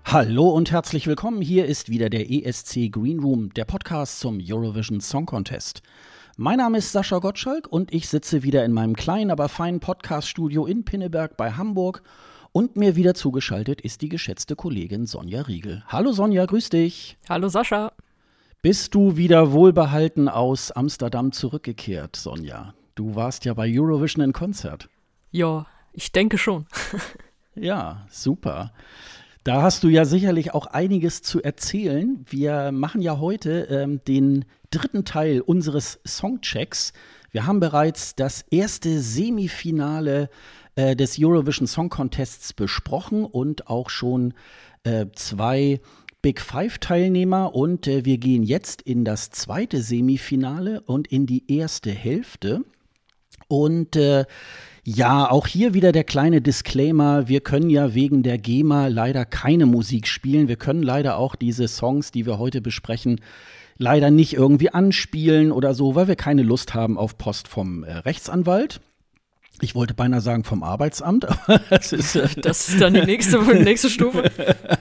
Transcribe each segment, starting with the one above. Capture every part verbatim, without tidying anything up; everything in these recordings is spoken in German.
Hallo und herzlich willkommen. Hier ist wieder der E S C Green Room, der Podcast zum Eurovision Song Contest. Mein Name ist Sascha Gottschalk und ich sitze wieder in meinem kleinen, aber feinen Podcast-Studio in Pinneberg bei Hamburg. Und mir wieder zugeschaltet ist die geschätzte Kollegin Sonja Riegel. Hallo Sonja, grüß dich. Hallo Sascha. Bist du wieder wohlbehalten aus Amsterdam zurückgekehrt, Sonja? Du warst ja bei Eurovision in Konzert. Ja, ich denke schon. Ja, super. Da hast du ja sicherlich auch einiges zu erzählen. Wir machen ja heute ähm, den dritten Teil unseres Songchecks. Wir haben bereits das erste Semifinale äh, des Eurovision Song Contests besprochen und auch schon äh, zwei Big Five-Teilnehmer. Und äh, wir gehen jetzt in das zweite Semifinale und in die erste Hälfte. Und äh, Ja, auch hier wieder der kleine Disclaimer, wir können ja wegen der GEMA leider keine Musik spielen. Wir können leider auch diese Songs, die wir heute besprechen, leider nicht irgendwie anspielen oder so, weil wir keine Lust haben auf Post vom äh, Rechtsanwalt. Ich wollte beinahe sagen vom Arbeitsamt, aber das ist äh das ist dann die nächste, nächste Stufe.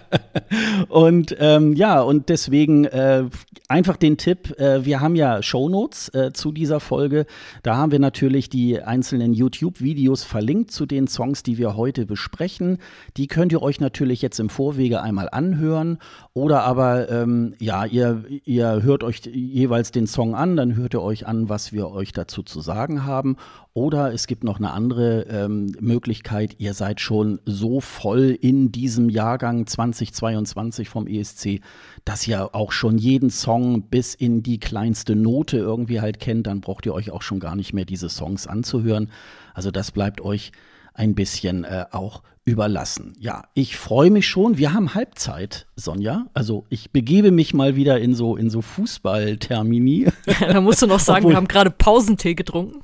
Und ähm, ja, und deswegen äh, einfach den Tipp, äh, wir haben ja Shownotes äh, zu dieser Folge. Da haben wir natürlich die einzelnen YouTube-Videos verlinkt zu den Songs, die wir heute besprechen. Die könnt ihr euch natürlich jetzt im Vorwege einmal anhören. Oder aber, ähm, ja, ihr, ihr hört euch jeweils den Song an, dann hört ihr euch an, was wir euch dazu zu sagen haben. Oder es gibt noch eine andere ähm, Möglichkeit, ihr seid schon so voll in diesem Jahrgang zwanzig zweiundzwanzig vom E S C, dass ihr auch schon jeden Song bis in die kleinste Note irgendwie halt kennt, dann braucht ihr euch auch schon gar nicht mehr diese Songs anzuhören. Also das bleibt euch ein bisschen äh, auch überlassen. Ja, ich freue mich schon. Wir haben Halbzeit, Sonja. Also ich begebe mich mal wieder in so, in so Fußballtermini. Da musst du noch sagen, Obwohl, wir haben gerade Pausentee getrunken.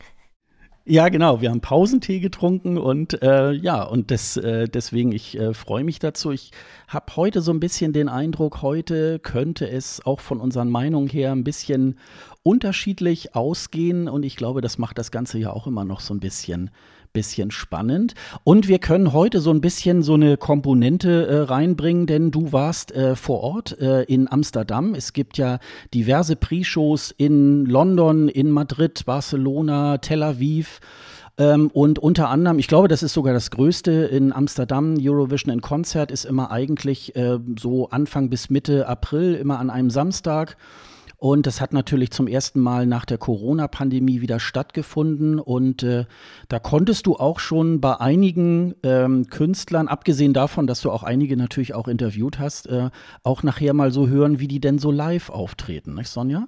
Ja, genau. Wir haben Pausentee getrunken und äh, ja, und das, äh, deswegen, ich äh, freue mich dazu. Ich habe heute so ein bisschen den Eindruck, heute könnte es auch von unseren Meinungen her ein bisschen unterschiedlich ausgehen und ich glaube, das macht das Ganze ja auch immer noch so ein bisschen bisschen spannend. Und wir können heute so ein bisschen so eine Komponente äh, reinbringen, denn du warst äh, vor Ort äh, in Amsterdam. Es gibt ja diverse Pre-Shows in London, in Madrid, Barcelona, Tel Aviv. Ähm, und unter anderem, ich glaube, das ist sogar das Größte in Amsterdam, Eurovision in Konzert ist immer eigentlich äh, so Anfang bis Mitte April, immer an einem Samstag. Und das hat natürlich zum ersten Mal nach der Corona-Pandemie wieder stattgefunden. Und äh, da konntest du auch schon bei einigen ähm, Künstlern, abgesehen davon, dass du auch einige natürlich auch interviewt hast, äh, auch nachher mal so hören, wie die denn so live auftreten, nicht, Sonja?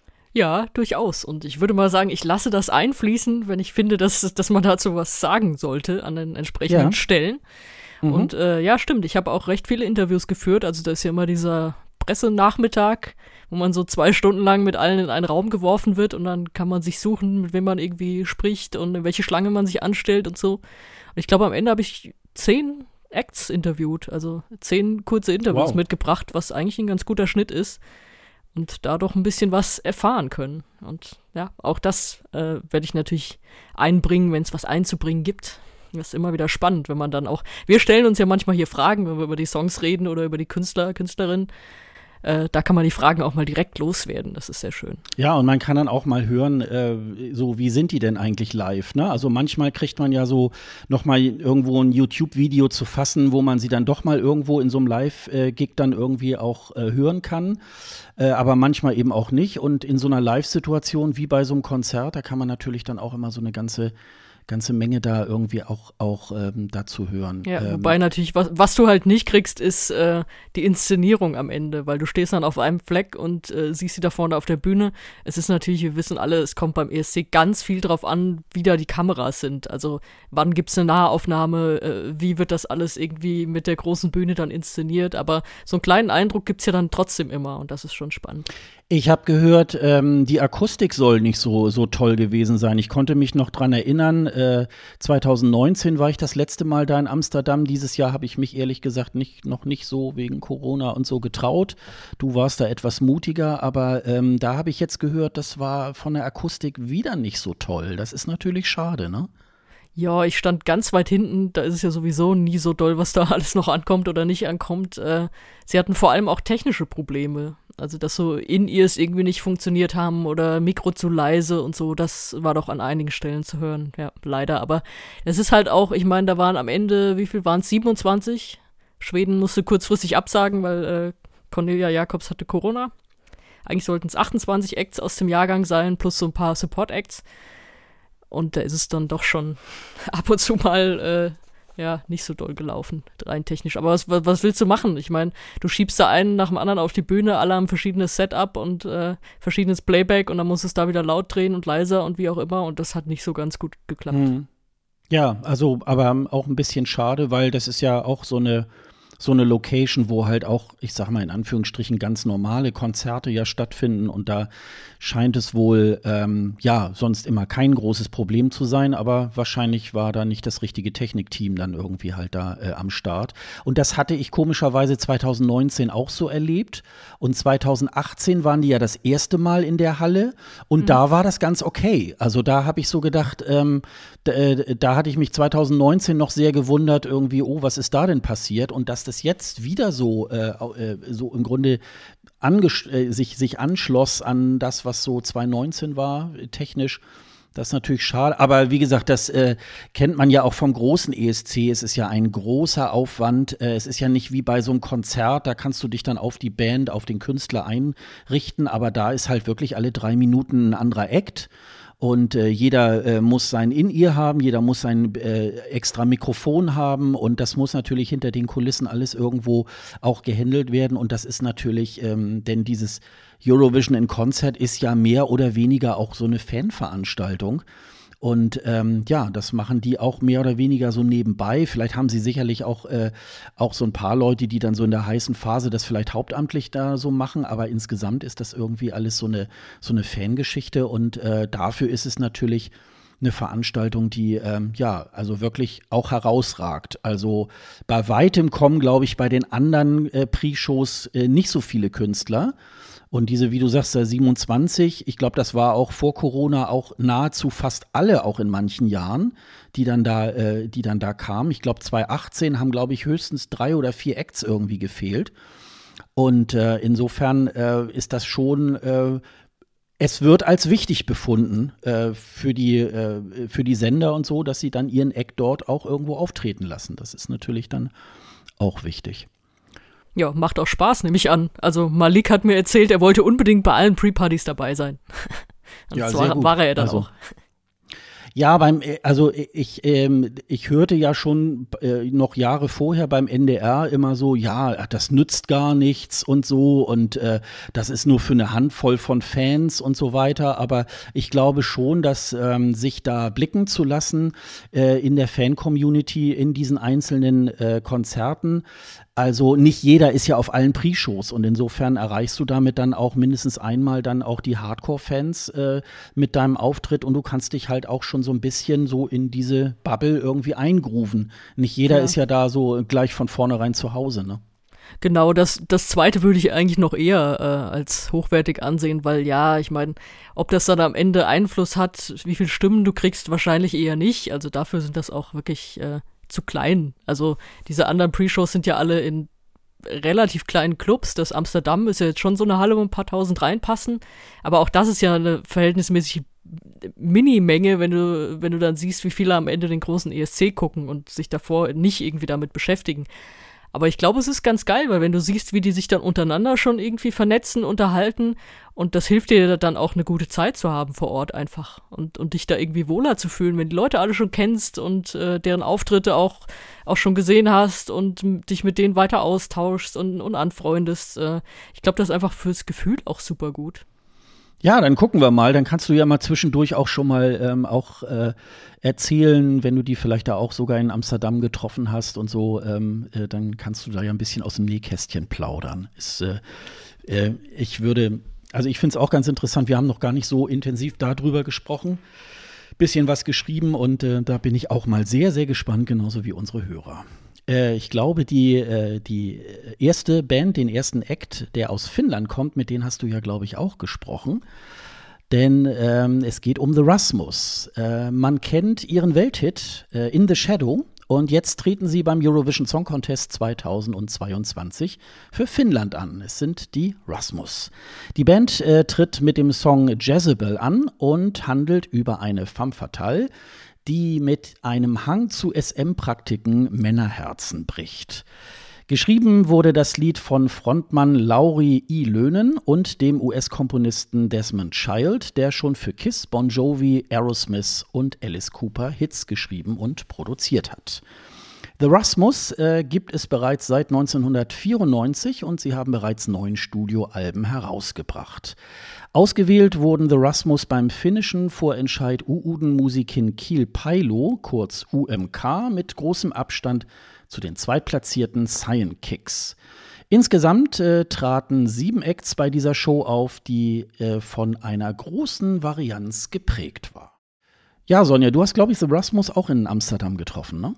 Ja, durchaus. Und ich würde mal sagen, ich lasse das einfließen, wenn ich finde, dass, dass man dazu was sagen sollte an den entsprechenden Ja. Stellen. Mhm. Und äh, ja, stimmt, ich habe auch recht viele Interviews geführt. Also da ist ja immer dieser Pressenachmittag, wo man so zwei Stunden lang mit allen in einen Raum geworfen wird und dann kann man sich suchen, mit wem man irgendwie spricht und in welche Schlange man sich anstellt und so. Und ich glaube, am Ende habe ich zehn Acts interviewt, also zehn kurze Interviews Wow. mitgebracht, was eigentlich ein ganz guter Schnitt ist und dadurch ein bisschen was erfahren können. Und ja, auch das äh, werde ich natürlich einbringen, wenn es was einzubringen gibt. Das ist immer wieder spannend, wenn man dann auch, wir stellen uns ja manchmal hier Fragen, wenn wir über die Songs reden oder über die Künstler, Künstlerinnen. Äh, da kann man die Fragen auch mal direkt loswerden. Das ist sehr schön. Ja, und man kann dann auch mal hören, äh, so wie sind die denn eigentlich live, ne? Also manchmal kriegt man ja so noch mal irgendwo ein YouTube-Video zu fassen, wo man sie dann doch mal irgendwo in so einem Live-Gig dann irgendwie auch äh, hören kann, äh, aber manchmal eben auch nicht. Und in so einer Live-Situation wie bei so einem Konzert, da kann man natürlich dann auch immer so eine ganze ganze Menge da irgendwie auch, auch ähm, dazu hören. Ja, ähm, wobei natürlich, was, was du halt nicht kriegst, ist äh, die Inszenierung am Ende, weil du stehst dann auf einem Fleck und äh, siehst sie da vorne auf der Bühne. Es ist natürlich, wir wissen alle, es kommt beim E S C ganz viel drauf an, wie da die Kameras sind. Also wann gibt's eine Nahaufnahme, äh, wie wird das alles irgendwie mit der großen Bühne dann inszeniert, aber so einen kleinen Eindruck gibt's ja dann trotzdem immer und das ist schon spannend. Ich habe gehört, ähm, die Akustik soll nicht so, so toll gewesen sein. Ich konnte mich noch dran erinnern, äh, zwanzig neunzehn war ich das letzte Mal da in Amsterdam. Dieses Jahr habe ich mich ehrlich gesagt nicht, noch nicht so wegen Corona und so getraut. Du warst da etwas mutiger, aber ähm, da habe ich jetzt gehört, das war von der Akustik wieder nicht so toll. Das ist natürlich schade, ne? Ja, ich stand ganz weit hinten, da ist es ja sowieso nie so doll, was da alles noch ankommt oder nicht ankommt. Äh, sie hatten vor allem auch technische Probleme. Also, dass so In-Ears irgendwie nicht funktioniert haben oder Mikro zu leise und so, das war doch an einigen Stellen zu hören. Ja, leider. Aber es ist halt auch, ich meine, da waren am Ende, wie viel waren es? siebenundzwanzig? Schweden musste kurzfristig absagen, weil äh, Cornelia Jacobs hatte Corona. Eigentlich sollten es achtundzwanzig Acts aus dem Jahrgang sein, plus so ein paar Support-Acts. Und da ist es dann doch schon ab und zu mal äh, ja nicht so doll gelaufen, rein technisch. Aber was, was willst du machen? Ich meine, du schiebst da einen nach dem anderen auf die Bühne, alle haben verschiedenes Setup und äh, verschiedenes Playback und dann musst du es da wieder laut drehen und leiser und wie auch immer. Und das hat nicht so ganz gut geklappt. Hm. Ja, also aber auch ein bisschen schade, weil das ist ja auch so eine so eine Location, wo halt auch, ich sag mal in Anführungsstrichen, ganz normale Konzerte ja stattfinden und da scheint es wohl, ähm, ja, sonst immer kein großes Problem zu sein, aber wahrscheinlich war da nicht das richtige Technikteam dann irgendwie halt da äh, am Start. Und das hatte ich komischerweise zwanzig neunzehn auch so erlebt und zwanzig achtzehn waren die ja das erste Mal in der Halle und mhm. da war das ganz okay. Also da habe ich so gedacht, ähm, da, äh, da hatte ich mich zwanzig neunzehn noch sehr gewundert irgendwie, oh, was ist da denn passiert? Und dass das jetzt wieder so, äh, so im Grunde anges- äh, sich, sich anschloss an das, was so zwanzig neunzehn war, technisch. Das ist natürlich schade. Aber wie gesagt, das äh, kennt man ja auch vom großen E S C. Es ist ja ein großer Aufwand. Äh, es ist ja nicht wie bei so einem Konzert. Da kannst du dich dann auf die Band, auf den Künstler einrichten. Aber da ist halt wirklich alle drei Minuten ein anderer Act. Und äh, jeder äh, muss sein In-Ear haben, jeder muss sein äh, extra Mikrofon haben und das muss natürlich hinter den Kulissen alles irgendwo auch gehandelt werden und das ist natürlich, ähm, denn dieses Eurovision in Concert ist ja mehr oder weniger auch so eine Fanveranstaltung. Und ähm, ja, das machen die auch mehr oder weniger so nebenbei. Vielleicht haben sie sicherlich auch, äh, auch so ein paar Leute, die dann so in der heißen Phase das vielleicht hauptamtlich da so machen. Aber insgesamt ist das irgendwie alles so eine, so eine Fangeschichte. Und äh, dafür ist es natürlich eine Veranstaltung, die ähm, ja, also wirklich auch herausragt. Also bei weitem kommen, glaube ich, bei den anderen äh, Pre-Shows äh, nicht so viele Künstler. Und diese, wie du sagst, siebenundzwanzig, ich glaube, das war auch vor Corona auch nahezu fast alle, auch in manchen Jahren, die dann da, äh, die dann da kamen. Ich glaube, zwanzig achtzehn haben, glaube ich, höchstens drei oder vier Acts irgendwie gefehlt. Und äh, insofern äh, ist das schon, äh, es wird als wichtig befunden äh, für die, äh, für die Sender und so, dass sie dann ihren Act dort auch irgendwo auftreten lassen. Das ist natürlich dann auch wichtig. Ja, macht auch Spaß, nehme ich an. Also Malik hat mir erzählt, er wollte unbedingt bei allen Pre-Partys dabei sein. Und ja, so sehr gut. war er ja dann also. auch. Ja, beim, also ich, ähm, ich hörte ja schon äh, noch Jahre vorher beim N D R immer so, ja, das nützt gar nichts und so und äh, das ist nur für eine Handvoll von Fans und so weiter. Aber ich glaube schon, dass ähm, sich da blicken zu lassen äh, in der Fan-Community, in diesen einzelnen äh, Konzerten. Also nicht jeder ist ja auf allen Pre-Shows und insofern erreichst du damit dann auch mindestens einmal dann auch die Hardcore-Fans äh, mit deinem Auftritt und du kannst dich halt auch schon so ein bisschen so in diese Bubble irgendwie eingrooven. Nicht jeder ja. ist ja da so gleich von vornherein zu Hause, ne? Genau, das, das zweite würde ich eigentlich noch eher äh, als hochwertig ansehen, weil ja, ich meine, ob das dann am Ende Einfluss hat, wie viele Stimmen du kriegst, wahrscheinlich eher nicht. Also dafür sind das auch wirklich äh, zu klein. Also diese anderen Pre-Shows sind ja alle in relativ kleinen Clubs. Das Amsterdam ist ja jetzt schon so eine Halle, wo ein paar tausend reinpassen. Aber auch das ist ja eine verhältnismäßig Mini-Menge, wenn du, wenn du dann siehst, wie viele am Ende den großen E S C gucken und sich davor nicht irgendwie damit beschäftigen. Aber ich glaube, es ist ganz geil, weil wenn du siehst, wie die sich dann untereinander schon irgendwie vernetzen, unterhalten und das hilft dir dann auch eine gute Zeit zu haben vor Ort einfach und, und dich da irgendwie wohler zu fühlen, wenn die Leute alle schon kennst und äh, deren Auftritte auch, auch schon gesehen hast und m- dich mit denen weiter austauschst und, und anfreundest. Äh, ich glaube, das ist einfach fürs Gefühl auch super gut. Ja, dann gucken wir mal. Dann kannst du ja mal zwischendurch auch schon mal ähm, auch äh, erzählen, wenn du die vielleicht da auch sogar in Amsterdam getroffen hast und so, ähm, äh, dann kannst du da ja ein bisschen aus dem Nähkästchen plaudern. Ist, äh, äh, ich würde, also ich finde es auch ganz interessant. Wir haben noch gar nicht so intensiv darüber gesprochen, bisschen was geschrieben und äh, da bin ich auch mal sehr, sehr gespannt, genauso wie unsere Hörer. Ich glaube, die, äh, die erste Band, den ersten Act, der aus Finnland kommt, mit denen hast du ja, glaube ich, auch gesprochen. denn ähm, es geht um The Rasmus. Äh, man kennt ihren Welthit äh, In the Shadow. Und jetzt treten sie beim Eurovision Song Contest zweitausendzweiundzwanzig für Finnland an. Es sind die Rasmus. Die Band äh, tritt mit dem Song Jezebel an und handelt über eine femme fatale, die mit einem Hang zu S M-Praktiken Männerherzen bricht. Geschrieben wurde das Lied von Frontmann Lauri I. Löhnen und dem U S-Komponisten Desmond Child, der schon für Kiss, Bon Jovi, Aerosmith und Alice Cooper Hits geschrieben und produziert hat. The Rasmus äh, gibt es bereits seit neunzehnhundertvierundneunzig und sie haben bereits neun Studioalben herausgebracht. Ausgewählt wurden The Rasmus beim finnischen Vorentscheid Uuden-Musikin Kilpailu, kurz U M K, mit großem Abstand zu den zweitplatzierten Cyan Kicks. Insgesamt äh, traten sieben Acts bei dieser Show auf, die äh, von einer großen Varianz geprägt war. Ja, Sonja, du hast, glaube ich, The Rasmus auch in Amsterdam getroffen, ne?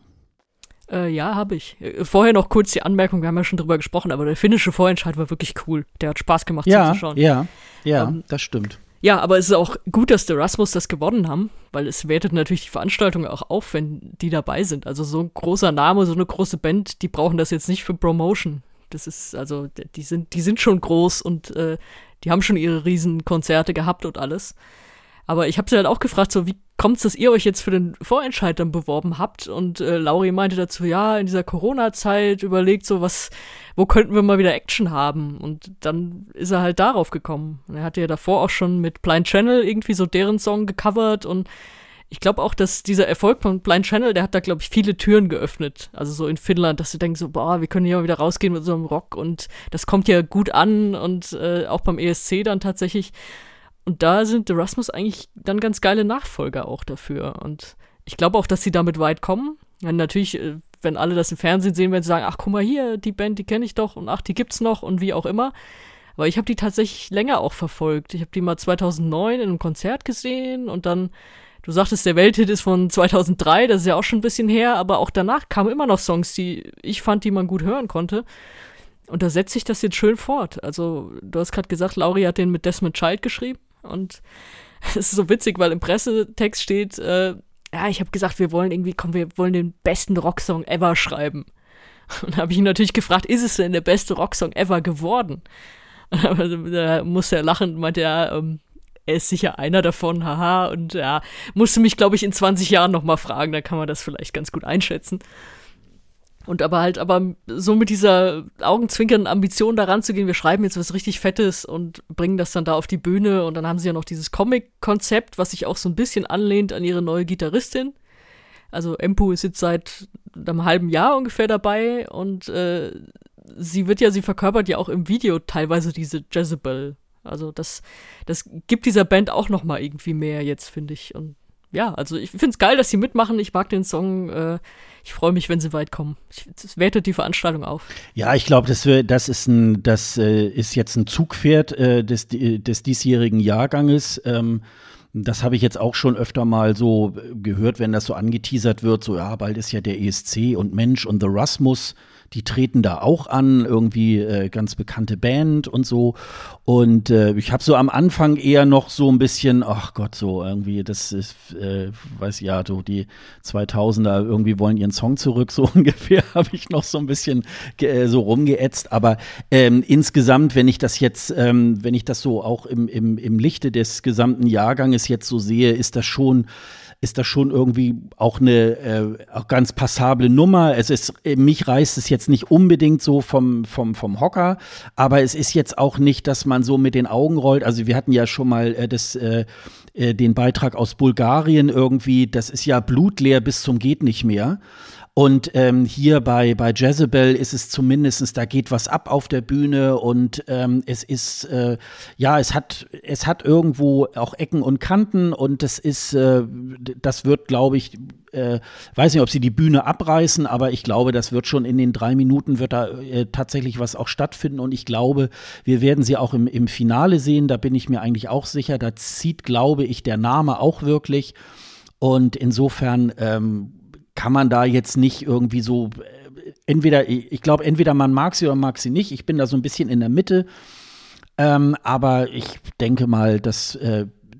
Äh, ja, habe ich. Vorher noch kurz die Anmerkung, wir haben ja schon drüber gesprochen, aber der finnische Vorentscheid war wirklich cool. Der hat Spaß gemacht ja, zuzuschauen. Ja, ja, ähm, das stimmt. Ja, aber es ist auch gut, dass die Rasmus das gewonnen haben, weil es wertet natürlich die Veranstaltung auch auf, wenn die dabei sind. Also so ein großer Name, so eine große Band, die brauchen das jetzt nicht für Promotion. Das ist, also, die sind, die sind schon groß und äh, die haben schon ihre Riesenkonzerte gehabt und alles. Aber ich habe sie halt auch gefragt, so, wie kommt's, dass ihr euch jetzt für den Vorentscheid dann beworben habt? Und äh, Lauri meinte dazu, ja, in dieser Corona-Zeit überlegt so, was, wo könnten wir mal wieder Action haben? Und dann ist er halt darauf gekommen. Und er hatte ja davor auch schon mit Blind Channel irgendwie so deren Song gecovert und ich glaube auch, dass dieser Erfolg von Blind Channel, der hat da, glaube ich, viele Türen geöffnet. Also so in Finnland, dass sie denken so, boah, wir können hier mal wieder rausgehen mit so einem Rock und das kommt ja gut an und äh, auch beim E S C dann tatsächlich. Und da sind The Rasmus eigentlich dann ganz geile Nachfolger auch dafür. Und ich glaube auch, dass sie damit weit kommen. Und natürlich, wenn alle das im Fernsehen sehen, werden sie sagen, ach, guck mal hier, die Band, die kenne ich doch und ach, die gibt's noch und wie auch immer. Aber ich habe die tatsächlich länger auch verfolgt. Ich habe die mal zweitausendneun in einem Konzert gesehen und dann, du sagtest, der Welthit ist von zweitausenddrei, das ist ja auch schon ein bisschen her, aber auch danach kamen immer noch Songs, die ich fand, die man gut hören konnte. Und da setzt sich das jetzt schön fort. Also, du hast gerade gesagt, Lauri hat den mit Desmond Child geschrieben. Und es ist so witzig, weil im Pressetext steht, äh, ja, ich habe gesagt, wir wollen irgendwie, komm, wir wollen den besten Rocksong ever schreiben. Und da habe ich ihn natürlich gefragt, ist es denn der beste Rocksong ever geworden? Und da musste er lachen und meinte, ja, ähm, er ist sicher einer davon, haha. Und ja, musste mich, glaube ich, in zwanzig Jahren nochmal fragen, da kann man das vielleicht ganz gut einschätzen. Und aber halt, aber so mit dieser augenzwinkernden Ambition da ranzugehen, wir schreiben jetzt was richtig Fettes und bringen das dann da auf die Bühne und dann haben sie ja noch dieses Comic-Konzept, was sich auch so ein bisschen anlehnt an ihre neue Gitarristin. Also Empu ist jetzt seit einem halben Jahr ungefähr dabei und äh, sie wird ja, sie verkörpert ja auch im Video teilweise diese Jezebel. Also das, das gibt dieser Band auch noch mal irgendwie mehr jetzt, finde ich. Und ja, also ich finde es geil, dass sie mitmachen. Ich mag den Song. Äh, ich freue mich, wenn sie weit kommen. Es wertet die Veranstaltung auf. Ja, ich glaube, das, das, ist, ein, das äh, ist jetzt ein Zugpferd äh, des, des diesjährigen Jahrganges. Ähm, das habe ich jetzt auch schon öfter mal so gehört, wenn das so angeteasert wird. So, ja, bald ist ja der E S C und Mensch und The Rasmus. Die treten da auch an, irgendwie äh, ganz bekannte Band und so. Und äh, ich habe so am Anfang eher noch so ein bisschen, ach Gott, so irgendwie, das ist, äh, weiß ja, so die zweitausender irgendwie wollen ihren Song zurück, so ungefähr, habe ich noch so ein bisschen äh, so rumgeätzt. Aber ähm, insgesamt, wenn ich das jetzt, ähm, wenn ich das so auch im, im, im Lichte des gesamten Jahrganges jetzt so sehe, ist das schon ist das schon irgendwie auch eine äh, auch ganz passable Nummer. Es ist, mich reißt es jetzt nicht unbedingt so vom, vom, vom Hocker, aber es ist jetzt auch nicht, dass man so mit den Augen rollt. Also wir hatten ja schon mal äh, das, äh, äh, den Beitrag aus Bulgarien irgendwie, das ist ja blutleer bis zum geht nicht mehr. Und ähm, hier bei, bei Jezebel ist es zumindestens, da geht was ab auf der Bühne und ähm, es ist, äh, ja, es hat, es hat irgendwo auch Ecken und Kanten und das ist, äh, das wird, glaube ich, äh, weiß nicht, ob sie die Bühne abreißen, aber ich glaube, das wird schon in den drei Minuten wird da äh, tatsächlich was auch stattfinden und ich glaube, wir werden sie auch im, im Finale sehen, da bin ich mir eigentlich auch sicher, da zieht, glaube ich, der Name auch wirklich und insofern, ähm, kann man da jetzt nicht irgendwie so, entweder, ich glaube, entweder man mag sie oder mag sie nicht. Ich bin da so ein bisschen in der Mitte. Ähm, aber ich denke mal, dass, äh,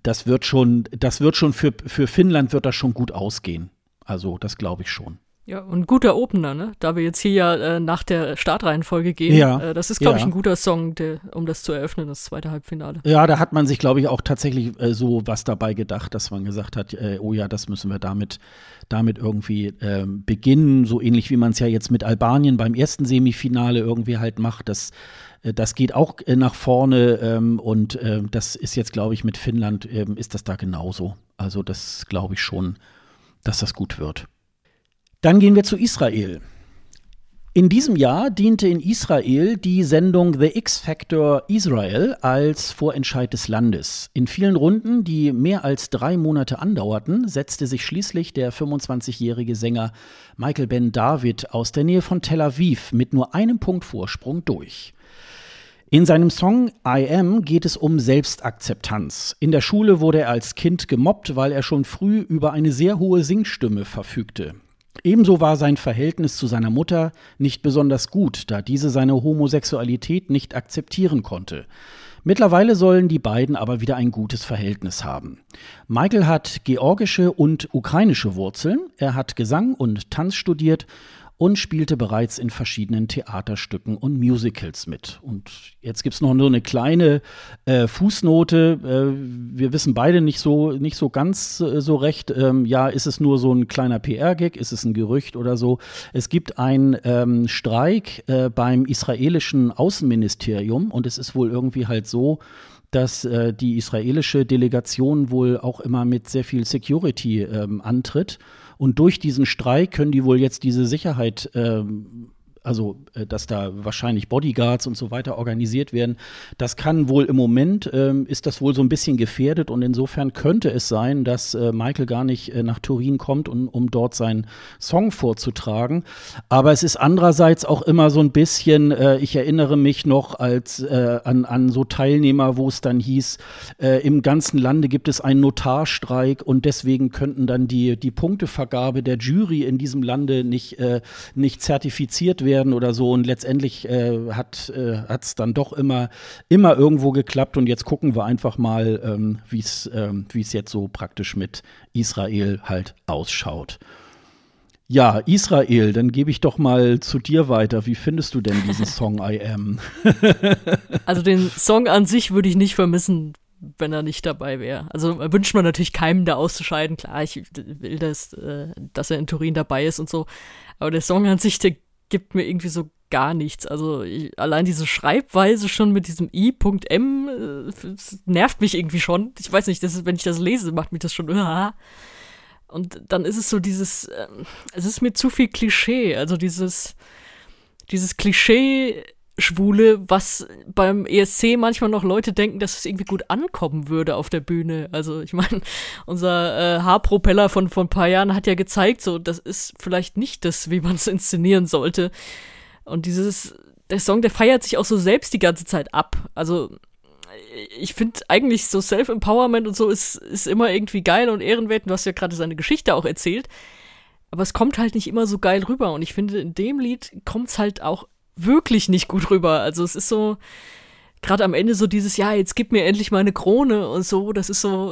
das wird schon, das wird schon für, für Finnland wird das schon gut ausgehen. Also das glaube ich schon. Ja, und ein guter Opener, ne? Da wir jetzt hier ja äh, nach der Startreihenfolge gehen. Ja, äh, das ist, glaube ja. ich, ein guter Song, der, um das zu eröffnen, das zweite Halbfinale. Ja, da hat man sich, glaube ich, auch tatsächlich äh, so was dabei gedacht, dass man gesagt hat, äh, oh ja, das müssen wir damit, damit irgendwie äh, beginnen. So ähnlich wie man es ja jetzt mit Albanien beim ersten Semifinale irgendwie halt macht. Das, äh, das geht auch äh, nach vorne ähm, und äh, das ist jetzt, glaube ich, mit Finnland äh, ist das da genauso. Also das glaube ich schon, dass das gut wird. Dann gehen wir zu Israel. In diesem Jahr diente in Israel die Sendung The X-Factor Israel als Vorentscheid des Landes. In vielen Runden, die mehr als drei Monate andauerten, setzte sich schließlich der fünfundzwanzigjährige Sänger Michael Ben David aus der Nähe von Tel Aviv mit nur einem Punkt Vorsprung durch. In seinem Song I Am geht es um Selbstakzeptanz. In der Schule wurde er als Kind gemobbt, weil er schon früh über eine sehr hohe Singstimme verfügte. Ebenso war sein Verhältnis zu seiner Mutter nicht besonders gut, da diese seine Homosexualität nicht akzeptieren konnte. Mittlerweile sollen die beiden aber wieder ein gutes Verhältnis haben. Michael hat georgische und ukrainische Wurzeln. Er hat Gesang und Tanz studiert und spielte bereits in verschiedenen Theaterstücken und Musicals mit. Und jetzt gibt's noch so eine kleine äh, Fußnote. Äh, wir wissen beide nicht so, nicht so ganz äh, so recht. Ähm, ja, ist es nur so ein kleiner P R-Gag? Ist es ein Gerücht oder so? Es gibt einen ähm, Streik äh, beim israelischen Außenministerium und es ist wohl irgendwie halt so, dass äh, die israelische Delegation wohl auch immer mit sehr viel Security ähm, antritt. Und durch diesen Streik können die wohl jetzt diese Sicherheit, ähm, also äh, dass da wahrscheinlich Bodyguards und so weiter organisiert werden, das kann wohl im Moment, ähm, ist das wohl so ein bisschen gefährdet. Und insofern könnte es sein, dass äh, Michael gar nicht äh, nach Turin kommt, um, um dort seinen Song vorzutragen. Aber es ist andererseits auch immer so ein bisschen, äh, ich erinnere mich noch als äh, an, an so Teilnehmer, wo es dann hieß, äh, im ganzen Lande gibt es einen Notarstreik und deswegen könnten dann die, die Punktevergabe der Jury in diesem Lande nicht, äh, nicht zertifiziert werden oder so. Und letztendlich äh, hat äh, hat's dann doch immer, immer irgendwo geklappt. Und jetzt gucken wir einfach mal, ähm, wie es ähm, wie es jetzt so praktisch mit Israel halt ausschaut. Ja, Israel, dann gebe ich doch mal zu dir weiter. Wie findest du denn diesen Song I Am? Also den Song an sich würde ich nicht vermissen, wenn er nicht dabei wäre. Also wünscht man natürlich keinem, da auszuscheiden. Klar, ich will, das, äh, dass er in Turin dabei ist und so. Aber der Song an sich, der gibt mir irgendwie so gar nichts. Also ich, allein diese Schreibweise schon mit diesem I.M äh, nervt mich irgendwie schon. Ich weiß nicht, das ist, wenn ich das lese, macht mich das schon. Uh, und dann ist es so dieses, äh, es ist mir zu viel Klischee. Also dieses, dieses Klischee Schwule, was beim E S C manchmal noch Leute denken, dass es irgendwie gut ankommen würde auf der Bühne. Also ich meine, unser äh, Haarpropeller von vor ein paar Jahren hat ja gezeigt, so das ist vielleicht nicht das, wie man es inszenieren sollte. Und dieses, der Song, der feiert sich auch so selbst die ganze Zeit ab. Also ich finde eigentlich so Self-Empowerment und so ist, ist immer irgendwie geil und ehrenwert. Du hast ja gerade seine Geschichte auch erzählt. Aber es kommt halt nicht immer so geil rüber. Und ich finde, in dem Lied kommt es halt auch wirklich nicht gut rüber. Also es ist so, gerade am Ende so dieses, ja, jetzt gib mir endlich meine Krone und so, das ist so,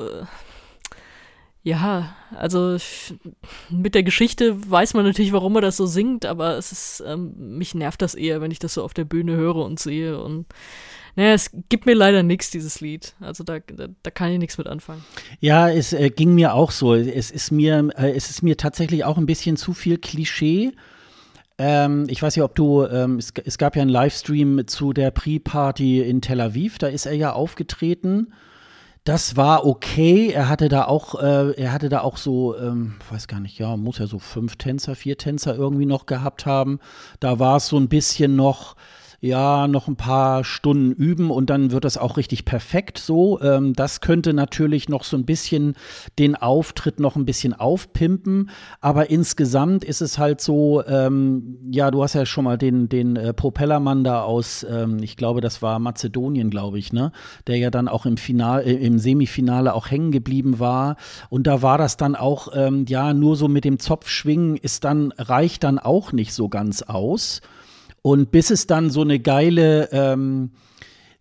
ja, also mit der Geschichte weiß man natürlich, warum er das so singt, aber es ist, ähm, mich nervt das eher, wenn ich das so auf der Bühne höre und sehe und naja, es gibt mir leider nichts, dieses Lied. Also da, da, da kann ich nichts mit anfangen. Ja, es äh, ging mir auch so. Es ist mir, äh, es ist mir tatsächlich auch ein bisschen zu viel Klischee. Ähm, ich weiß nicht, ob du, ähm, es, es gab ja einen Livestream zu der Pre-Party in Tel Aviv, da ist er ja aufgetreten. Das war okay. Er hatte da auch, äh, er hatte da auch so, ähm, weiß gar nicht, ja, muss ja so fünf Tänzer, vier Tänzer irgendwie noch gehabt haben. Da war es so ein bisschen noch, ja, noch ein paar Stunden üben und dann wird das auch richtig perfekt so. Ähm, das könnte natürlich noch so ein bisschen den Auftritt noch ein bisschen aufpimpen, aber insgesamt ist es halt so, ähm, ja, du hast ja schon mal den, den äh, Propellermann da aus, ähm, ich glaube, das war Mazedonien, glaube ich, ne, der ja dann auch im Final, äh, im Semifinale auch hängen geblieben war und da war das dann auch, ähm, ja, nur so mit dem Zopfschwingen ist dann, reicht dann auch nicht so ganz aus. Und bis es dann so eine geile, ähm,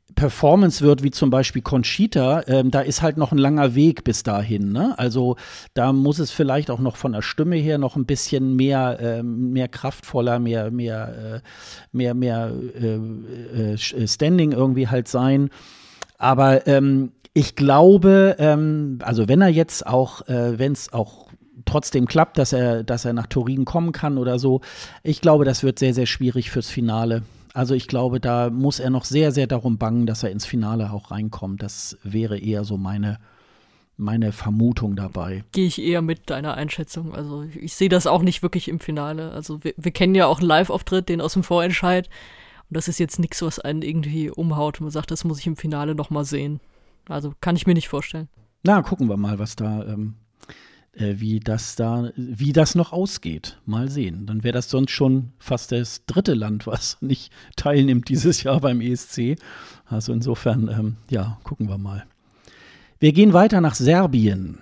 Performance wird, wie zum Beispiel Conchita, ähm, da ist halt noch ein langer Weg bis dahin, ne? Also da muss es vielleicht auch noch von der Stimme her noch ein bisschen mehr, ähm, mehr kraftvoller, mehr, mehr, äh, mehr, mehr äh, äh, Standing irgendwie halt sein. Aber ähm, ich glaube, ähm, also wenn er jetzt auch, äh, wenn es auch trotzdem klappt, dass er, dass er nach Turin kommen kann oder so, ich glaube, das wird sehr, sehr schwierig fürs Finale. Also ich glaube, da muss er noch sehr, sehr darum bangen, dass er ins Finale auch reinkommt. Das wäre eher so meine, meine Vermutung dabei. Gehe ich eher mit deiner Einschätzung. Also ich sehe das auch nicht wirklich im Finale. Also wir, wir kennen ja auch einen Live-Auftritt, den aus dem Vorentscheid. Und das ist jetzt nichts, was einen irgendwie umhaut. Man sagt, das muss ich im Finale noch mal sehen. Also kann ich mir nicht vorstellen. Na, gucken wir mal, was da ähm wie das da, wie das noch ausgeht. Mal sehen. Dann wäre das sonst schon fast das dritte Land, was nicht teilnimmt dieses Jahr beim E S C. Also insofern, ähm, ja, gucken wir mal. Wir gehen weiter nach Serbien.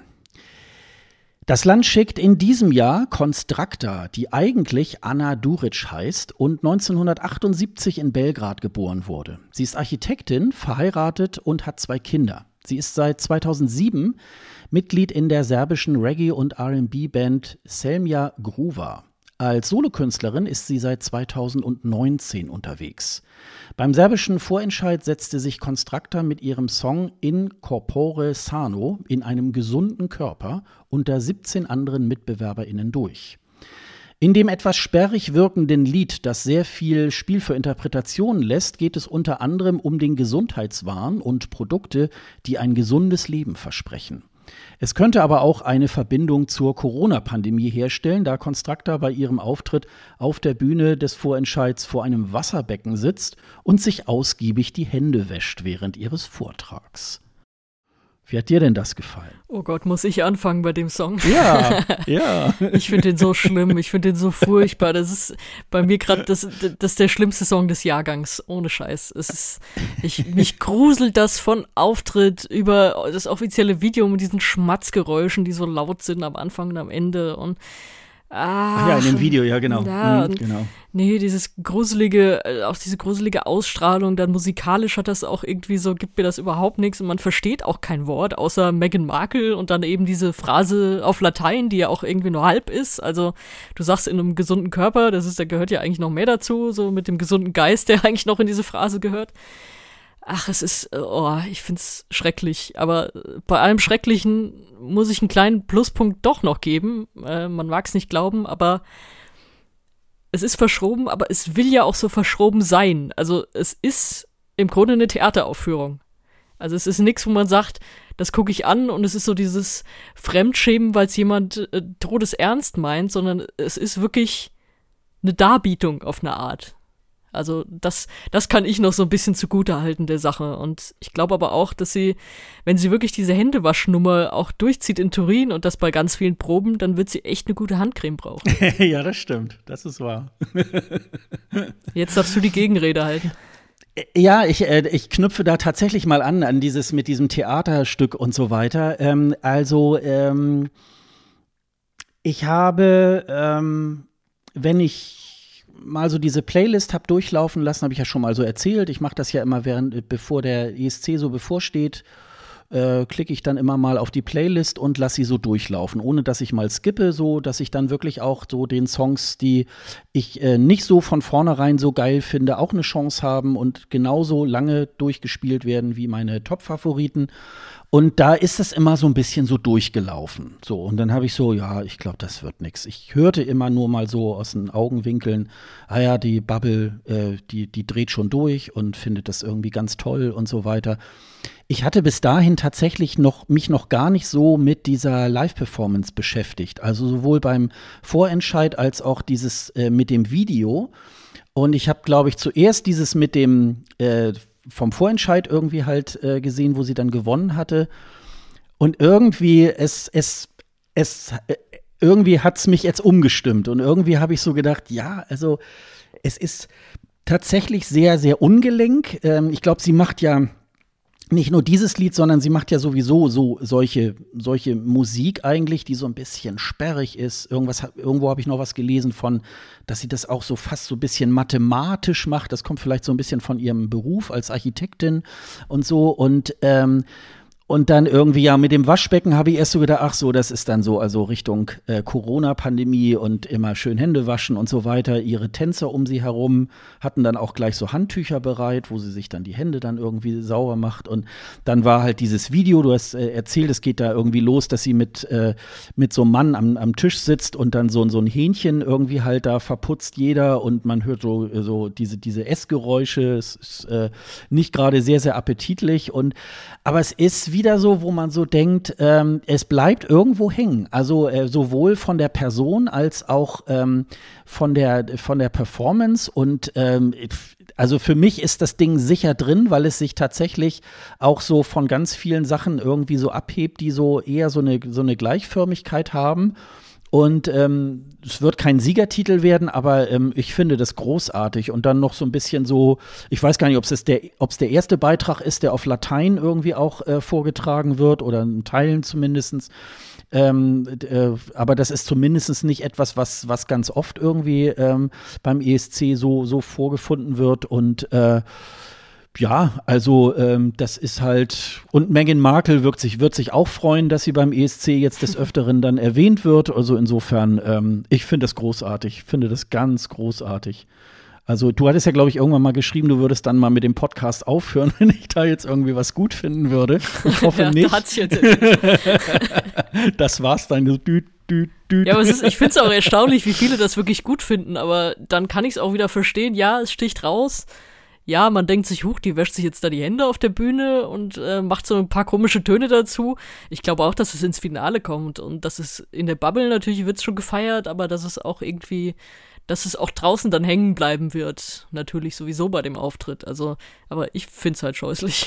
Das Land schickt in diesem Jahr Constracta, die eigentlich Ana Duric heißt und neunzehnhundertachtundsiebzig in Belgrad geboren wurde. Sie ist Architektin, verheiratet und hat zwei Kinder. Sie ist seit zweitausendsieben Mitglied in der serbischen Reggae- und R and B-Band Selmja Gruva. Als Solokünstlerin ist sie seit zweitausendneunzehn unterwegs. Beim serbischen Vorentscheid setzte sich Constracta mit ihrem Song In Corpore Sano, in einem gesunden Körper, unter siebzehn anderen MitbewerberInnen durch. In dem etwas sperrig wirkenden Lied, das sehr viel Spiel für Interpretationen lässt, geht es unter anderem um den Gesundheitswahn und Produkte, die ein gesundes Leben versprechen. Es könnte aber auch eine Verbindung zur Corona-Pandemie herstellen, da Constracta bei ihrem Auftritt auf der Bühne des Vorentscheids vor einem Wasserbecken sitzt und sich ausgiebig die Hände wäscht während ihres Vortrags. Wie hat dir denn das gefallen? Oh Gott, muss ich anfangen bei dem Song? Ja, ja. Ich finde den so schlimm, ich finde den so furchtbar. Das ist bei mir gerade das, das ist der schlimmste Song des Jahrgangs, ohne Scheiß. Es ist, ich, mich gruselt das von Auftritt über das offizielle Video mit diesen Schmatzgeräuschen, die so laut sind am Anfang und am Ende und Ach ja, in dem Video, ja, genau. Ja, mhm, genau. Nee, dieses gruselige, auch diese gruselige Ausstrahlung, dann musikalisch hat das auch irgendwie so, gibt mir das überhaupt nichts und man versteht auch kein Wort, außer Meghan Markle und dann eben diese Phrase auf Latein, die ja auch irgendwie nur halb ist. Also du sagst in einem gesunden Körper, das ist, da gehört ja eigentlich noch mehr dazu, so mit dem gesunden Geist, der eigentlich noch in diese Phrase gehört. Ach, es ist, oh, ich find's schrecklich. Aber bei allem Schrecklichen muss ich einen kleinen Pluspunkt doch noch geben. Äh, man mag's nicht glauben, aber es ist verschroben, aber es will ja auch so verschroben sein. Also es ist im Grunde eine Theateraufführung. Also es ist nichts, wo man sagt, das gucke ich an und es ist so dieses Fremdschämen, weil es jemand äh, todesernst meint, sondern es ist wirklich eine Darbietung auf eine Art. Also das, das kann ich noch so ein bisschen zugute halten der Sache. Und ich glaube aber auch, dass sie, wenn sie wirklich diese Händewaschnummer auch durchzieht in Turin und das bei ganz vielen Proben, dann wird sie echt eine gute Handcreme brauchen. Ja, das stimmt. Das ist wahr. Jetzt darfst du die Gegenrede halten. Ja, ich, äh, ich knüpfe da tatsächlich mal an, an dieses mit diesem Theaterstück und so weiter. Ähm, also, ähm, ich habe, ähm, wenn ich mal so diese Playlist habe durchlaufen lassen, habe ich ja schon mal so erzählt. Ich mache das ja immer während, bevor der E S C so bevorsteht, äh, klicke ich dann immer mal auf die Playlist und lasse sie so durchlaufen, ohne dass ich mal skippe, so dass ich dann wirklich auch so den Songs, die ich äh, nicht so von vornherein so geil finde, auch eine Chance haben und genauso lange durchgespielt werden wie meine Top-Favoriten. Und da ist es immer so ein bisschen so durchgelaufen. So, und dann habe ich so, ja, ich glaube, das wird nix. Ich hörte immer nur mal so aus den Augenwinkeln, ah ja, die Bubble, äh, die, die dreht schon durch und findet das irgendwie ganz toll und so weiter. Ich hatte bis dahin tatsächlich noch mich noch gar nicht so mit dieser Live-Performance beschäftigt. Also sowohl beim Vorentscheid als auch dieses äh, mit dem Video. Und ich habe, glaube ich, zuerst dieses mit dem äh, vom Vorentscheid irgendwie halt äh, gesehen, wo sie dann gewonnen hatte. Und irgendwie, es, es, es, äh, irgendwie hat's mich jetzt umgestimmt. Und irgendwie habe ich so gedacht, ja, also es ist tatsächlich sehr, sehr ungelenk. Ähm, ich glaube, sie macht ja nicht nur dieses Lied, sondern sie macht ja sowieso so solche, solche Musik eigentlich, die so ein bisschen sperrig ist. Irgendwas, irgendwo habe ich noch was gelesen von, dass sie das auch so fast so ein bisschen mathematisch macht. Das kommt vielleicht so ein bisschen von ihrem Beruf als Architektin und so. Und ähm, Und dann irgendwie, ja, mit dem Waschbecken habe ich erst so gedacht, ach so, das ist dann so, also Richtung äh, Corona-Pandemie und immer schön Hände waschen und so weiter. Ihre Tänzer um sie herum hatten dann auch gleich so Handtücher bereit, wo sie sich dann die Hände dann irgendwie sauber macht. Und dann war halt dieses Video, du hast äh, erzählt, es geht da irgendwie los, dass sie mit, äh, mit so einem Mann am, am Tisch sitzt und dann so, so ein Hähnchen irgendwie halt da verputzt jeder und man hört so, so diese, diese Essgeräusche. Es ist äh, nicht gerade sehr, sehr appetitlich. Und aber es ist wieder so, wo man so denkt, ähm, es bleibt irgendwo hängen. Also äh, sowohl von der Person als auch ähm, von der von der Performance. Und ähm, also für mich ist das Ding sicher drin, weil es sich tatsächlich auch so von ganz vielen Sachen irgendwie so abhebt, die so eher so eine so eine Gleichförmigkeit haben. Und ähm, es wird kein Siegertitel werden, aber ähm, ich finde das großartig. Und dann noch so ein bisschen so, ich weiß gar nicht, ob es der, ob's der erste Beitrag ist, der auf Latein irgendwie auch äh, vorgetragen wird oder in Teilen zumindest. Ähm, äh, aber das ist zumindest nicht etwas, was, was ganz oft irgendwie ähm, beim E S C so, so vorgefunden wird. Und äh, ja, also ähm, das ist halt, und Meghan Markle wird sich, wird sich auch freuen, dass sie beim E S C jetzt des Öfteren dann erwähnt wird. Also insofern, ähm, ich finde das großartig, ich finde das ganz großartig. Also du hattest ja, glaube ich, irgendwann mal geschrieben, du würdest dann mal mit dem Podcast aufhören, wenn ich da jetzt irgendwie was gut finden würde. Ich hoffe ja, nicht. Da hat's jetzt das war's dann. Dü, dü, dü. Ja, aber es ist, ich finde es auch erstaunlich, wie viele das wirklich gut finden, aber dann kann ich es auch wieder verstehen, ja, es sticht raus. Ja, man denkt sich, huch, die wäscht sich jetzt da die Hände auf der Bühne und äh, macht so ein paar komische Töne dazu. Ich glaube auch, dass es ins Finale kommt und dass es in der Bubble natürlich wird's schon gefeiert, aber dass es auch irgendwie, dass es auch draußen dann hängen bleiben wird. Natürlich sowieso bei dem Auftritt. Also, aber ich find's halt scheußlich.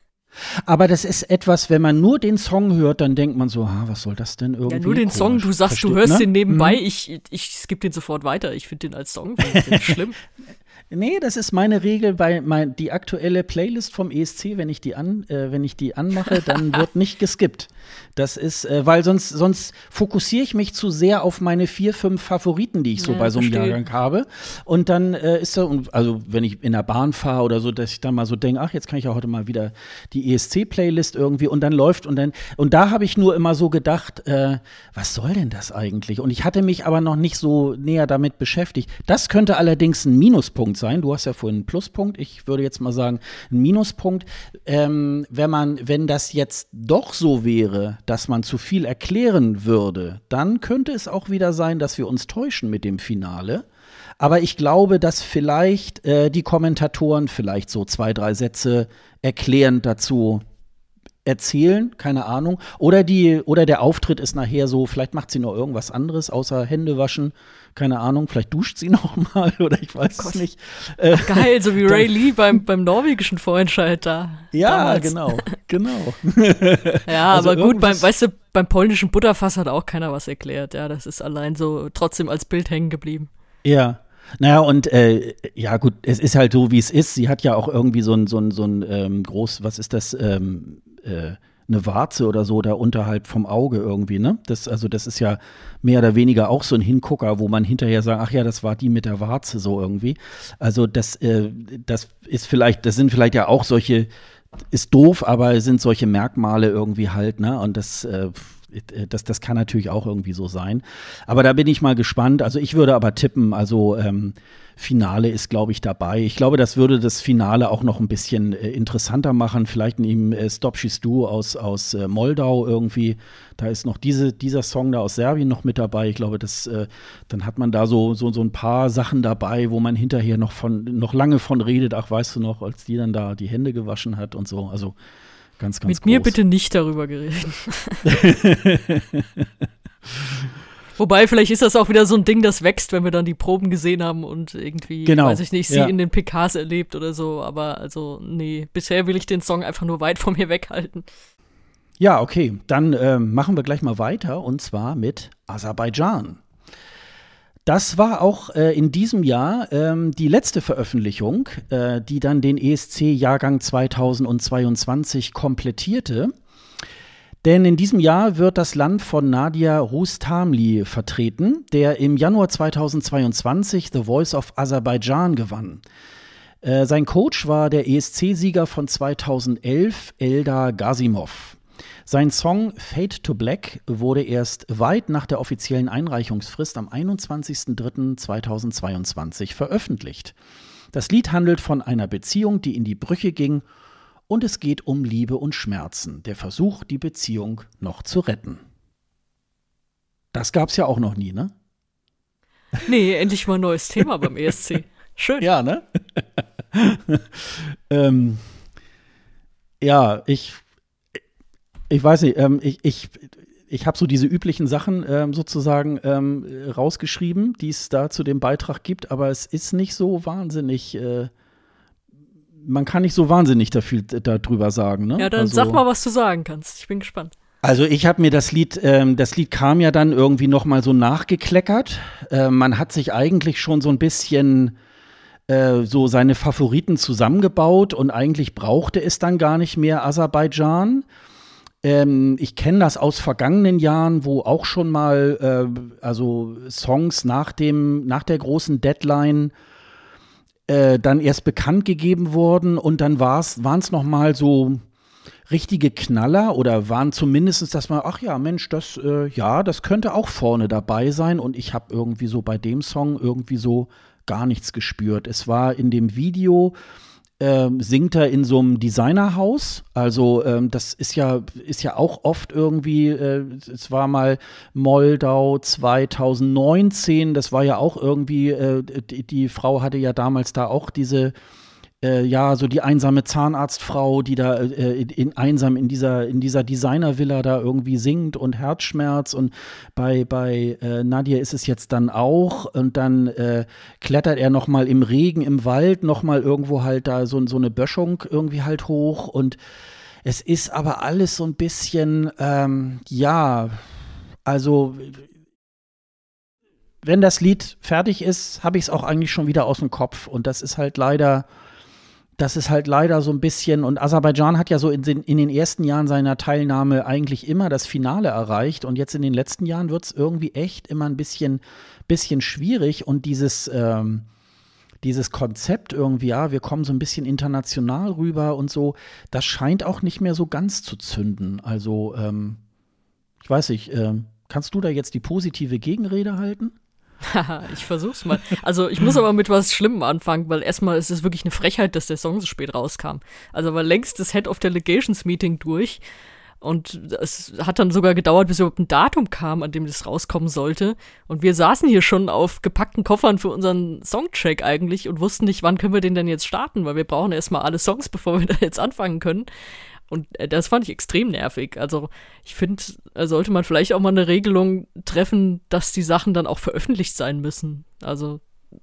Aber das ist etwas, wenn man nur den Song hört, dann denkt man so, ah, was soll das denn irgendwie? Ja, nur den komisch. Song, du sagst, Versteht, du hörst ne? den nebenbei, Mhm. ich, ich skippe den sofort weiter. Ich finde den als Song find den schlimm. Nee, das ist meine Regel bei mein, die aktuelle Playlist vom E S C, wenn ich die an, äh, wenn ich die anmache, dann wird nicht geskippt. Das ist, äh, weil sonst, sonst fokussiere ich mich zu sehr auf meine vier, fünf Favoriten, die ich so Ja, bei so einem verstehe. Jahrgang habe. Und dann äh, ist da, also wenn ich in der Bahn fahre oder so, dass ich dann mal so denke, ach, jetzt kann ich ja heute mal wieder die E S C-Playlist irgendwie und dann läuft und dann, und da habe ich nur immer so gedacht, äh, was soll denn das eigentlich? Und ich hatte mich aber noch nicht so näher damit beschäftigt. Das könnte allerdings ein Minuspunkt sein. Du hast ja vorhin einen Pluspunkt. Ich würde jetzt mal sagen, ein Minuspunkt. Ähm, wenn man, wenn das jetzt doch so wäre, dass man zu viel erklären würde, dann könnte es auch wieder sein, dass wir uns täuschen mit dem Finale. Aber ich glaube, dass vielleicht äh, die Kommentatoren vielleicht so zwei, drei Sätze erklärend dazu erzählen, keine Ahnung. Oder die, oder der Auftritt ist nachher so, vielleicht macht sie noch irgendwas anderes, außer Hände waschen, keine Ahnung, vielleicht duscht sie noch mal oder ich weiß Gott. es nicht. Äh, Geil, so wie dann- Ray Lee beim, beim norwegischen Vorentscheid da. Ja, damals. genau, genau. Ja, Also aber gut, beim, irgendwas- weißt du, beim polnischen Butterfass hat auch keiner was erklärt. Ja, das ist allein so trotzdem als Bild hängen geblieben. Ja. Naja, und äh, ja gut, es ist halt so, wie es ist. Sie hat ja auch irgendwie so ein, so ein, so ein ähm, groß, was ist das, ähm, äh, eine Warze oder so da unterhalb vom Auge irgendwie, ne? Das, also das ist ja mehr oder weniger auch so ein Hingucker, wo man hinterher sagt, ach ja, das war die mit der Warze so irgendwie. Also das, äh, das ist vielleicht, das sind vielleicht ja auch solche, ist doof, aber es sind solche Merkmale irgendwie halt, ne? Und das, äh, das, das kann natürlich auch irgendwie so sein. Aber da bin ich mal gespannt. Also ich würde aber tippen, also ähm, Finale ist, glaube ich, dabei. Ich glaube, das würde das Finale auch noch ein bisschen äh, interessanter machen. Vielleicht neben äh, Stop She's Do aus, aus äh, Moldau irgendwie. Da ist noch diese, dieser Song da aus Serbien noch mit dabei. Ich glaube, das, äh, dann hat man da so, so, so ein paar Sachen dabei, wo man hinterher noch von, noch lange von redet. Ach, weißt du noch, als die dann da die Hände gewaschen hat und so. Also ganz, ganz Mit groß. mir bitte nicht darüber geredet. Wobei, vielleicht ist das auch wieder so ein Ding, das wächst, wenn wir dann die Proben gesehen haben und irgendwie, Genau, weiß ich nicht, sie ja. in den P Ks erlebt oder so. Aber also, nee, bisher will ich den Song einfach nur weit von mir weghalten. Ja, okay, dann ähm, machen wir gleich mal weiter und zwar mit Aserbaidschan. Das war auch äh, in diesem Jahr ähm, die letzte Veröffentlichung, äh, die dann den E S C-Jahrgang zweitausendzweiundzwanzig komplettierte. Denn in diesem Jahr wird das Land von Nadia Rustamli vertreten, der im Januar zweitausendzweiundzwanzig The Voice of Aserbaidschan gewann. Äh, sein Coach war der E S C-Sieger von zweitausendelf, Eldar Gazimov. Sein Song Fade to Black wurde erst weit nach der offiziellen Einreichungsfrist am einundzwanzigsten dritten zweitausendzweiundzwanzig veröffentlicht. Das Lied handelt von einer Beziehung, die in die Brüche ging, und es geht um Liebe und Schmerzen, der Versuch, die Beziehung noch zu retten. Das gab's ja auch noch nie, ne? Nee, endlich mal ein neues Thema beim E S C. Schön. Ja, ne? ähm, ja, ich Ich weiß nicht, ähm, ich, ich, ich habe so diese üblichen Sachen ähm, sozusagen ähm, rausgeschrieben, die es da zu dem Beitrag gibt, aber es ist nicht so wahnsinnig, äh, man kann nicht so wahnsinnig dafür, darüber sagen. Ne? Ja, dann also, sag mal, was du sagen kannst. Ich bin gespannt. Also ich habe mir das Lied, ähm, das Lied kam ja dann irgendwie noch mal so nachgekleckert. Äh, man hat sich eigentlich schon so ein bisschen äh, so seine Favoriten zusammengebaut und eigentlich brauchte es dann gar nicht mehr Aserbaidschan. Ähm, ich kenne das aus vergangenen Jahren, wo auch schon mal äh, also Songs nach dem nach der großen Deadline äh, dann erst bekannt gegeben wurden und dann war's waren es noch mal so richtige Knaller oder waren zumindest, dass man, ach ja, Mensch, das äh, ja, das könnte auch vorne dabei sein und ich habe irgendwie so bei dem Song irgendwie so gar nichts gespürt. Es war in dem Video Ähm, singt er in so einem Designerhaus. Also ähm, das ist ja, ist ja auch oft irgendwie, äh, es war mal Moldau zweitausendneunzehn, das war ja auch irgendwie, äh, die, die Frau hatte ja damals da auch diese Äh, ja, so die einsame Zahnarztfrau, die da äh, in, in einsam in dieser in dieser Designervilla da irgendwie singt und Herzschmerz und bei bei äh, Nadia ist es jetzt dann auch und dann äh, klettert er noch mal im Regen im Wald noch mal irgendwo halt da so so eine Böschung irgendwie halt hoch und es ist aber alles so ein bisschen ähm, ja, also wenn das Lied fertig ist, habe ich es auch eigentlich schon wieder aus dem Kopf und das ist halt leider Das ist halt leider so ein bisschen, und Aserbaidschan hat ja so in den, in den ersten Jahren seiner Teilnahme eigentlich immer das Finale erreicht und jetzt in den letzten Jahren wird es irgendwie echt immer ein bisschen, bisschen schwierig und dieses, ähm, dieses Konzept irgendwie, ja, wir kommen so ein bisschen international rüber und so, das scheint auch nicht mehr so ganz zu zünden. Also, ähm, ich weiß nicht, ähm, kannst du da jetzt die positive Gegenrede halten? Haha, ich versuch's mal. Also ich muss aber mit was Schlimmem anfangen, weil erstmal ist es wirklich eine Frechheit, dass der Song so spät rauskam. Also war längst das Head of Delegations Meeting durch und es hat dann sogar gedauert, bis überhaupt ein Datum kam, an dem das rauskommen sollte. Und wir saßen hier schon auf gepackten Koffern für unseren Songcheck eigentlich und wussten nicht, wann können wir den denn jetzt starten, weil wir brauchen erstmal alle Songs, bevor wir da jetzt anfangen können. Und das fand ich extrem nervig. Also ich finde, sollte man vielleicht auch mal eine Regelung treffen, dass die Sachen dann auch veröffentlicht sein müssen. Also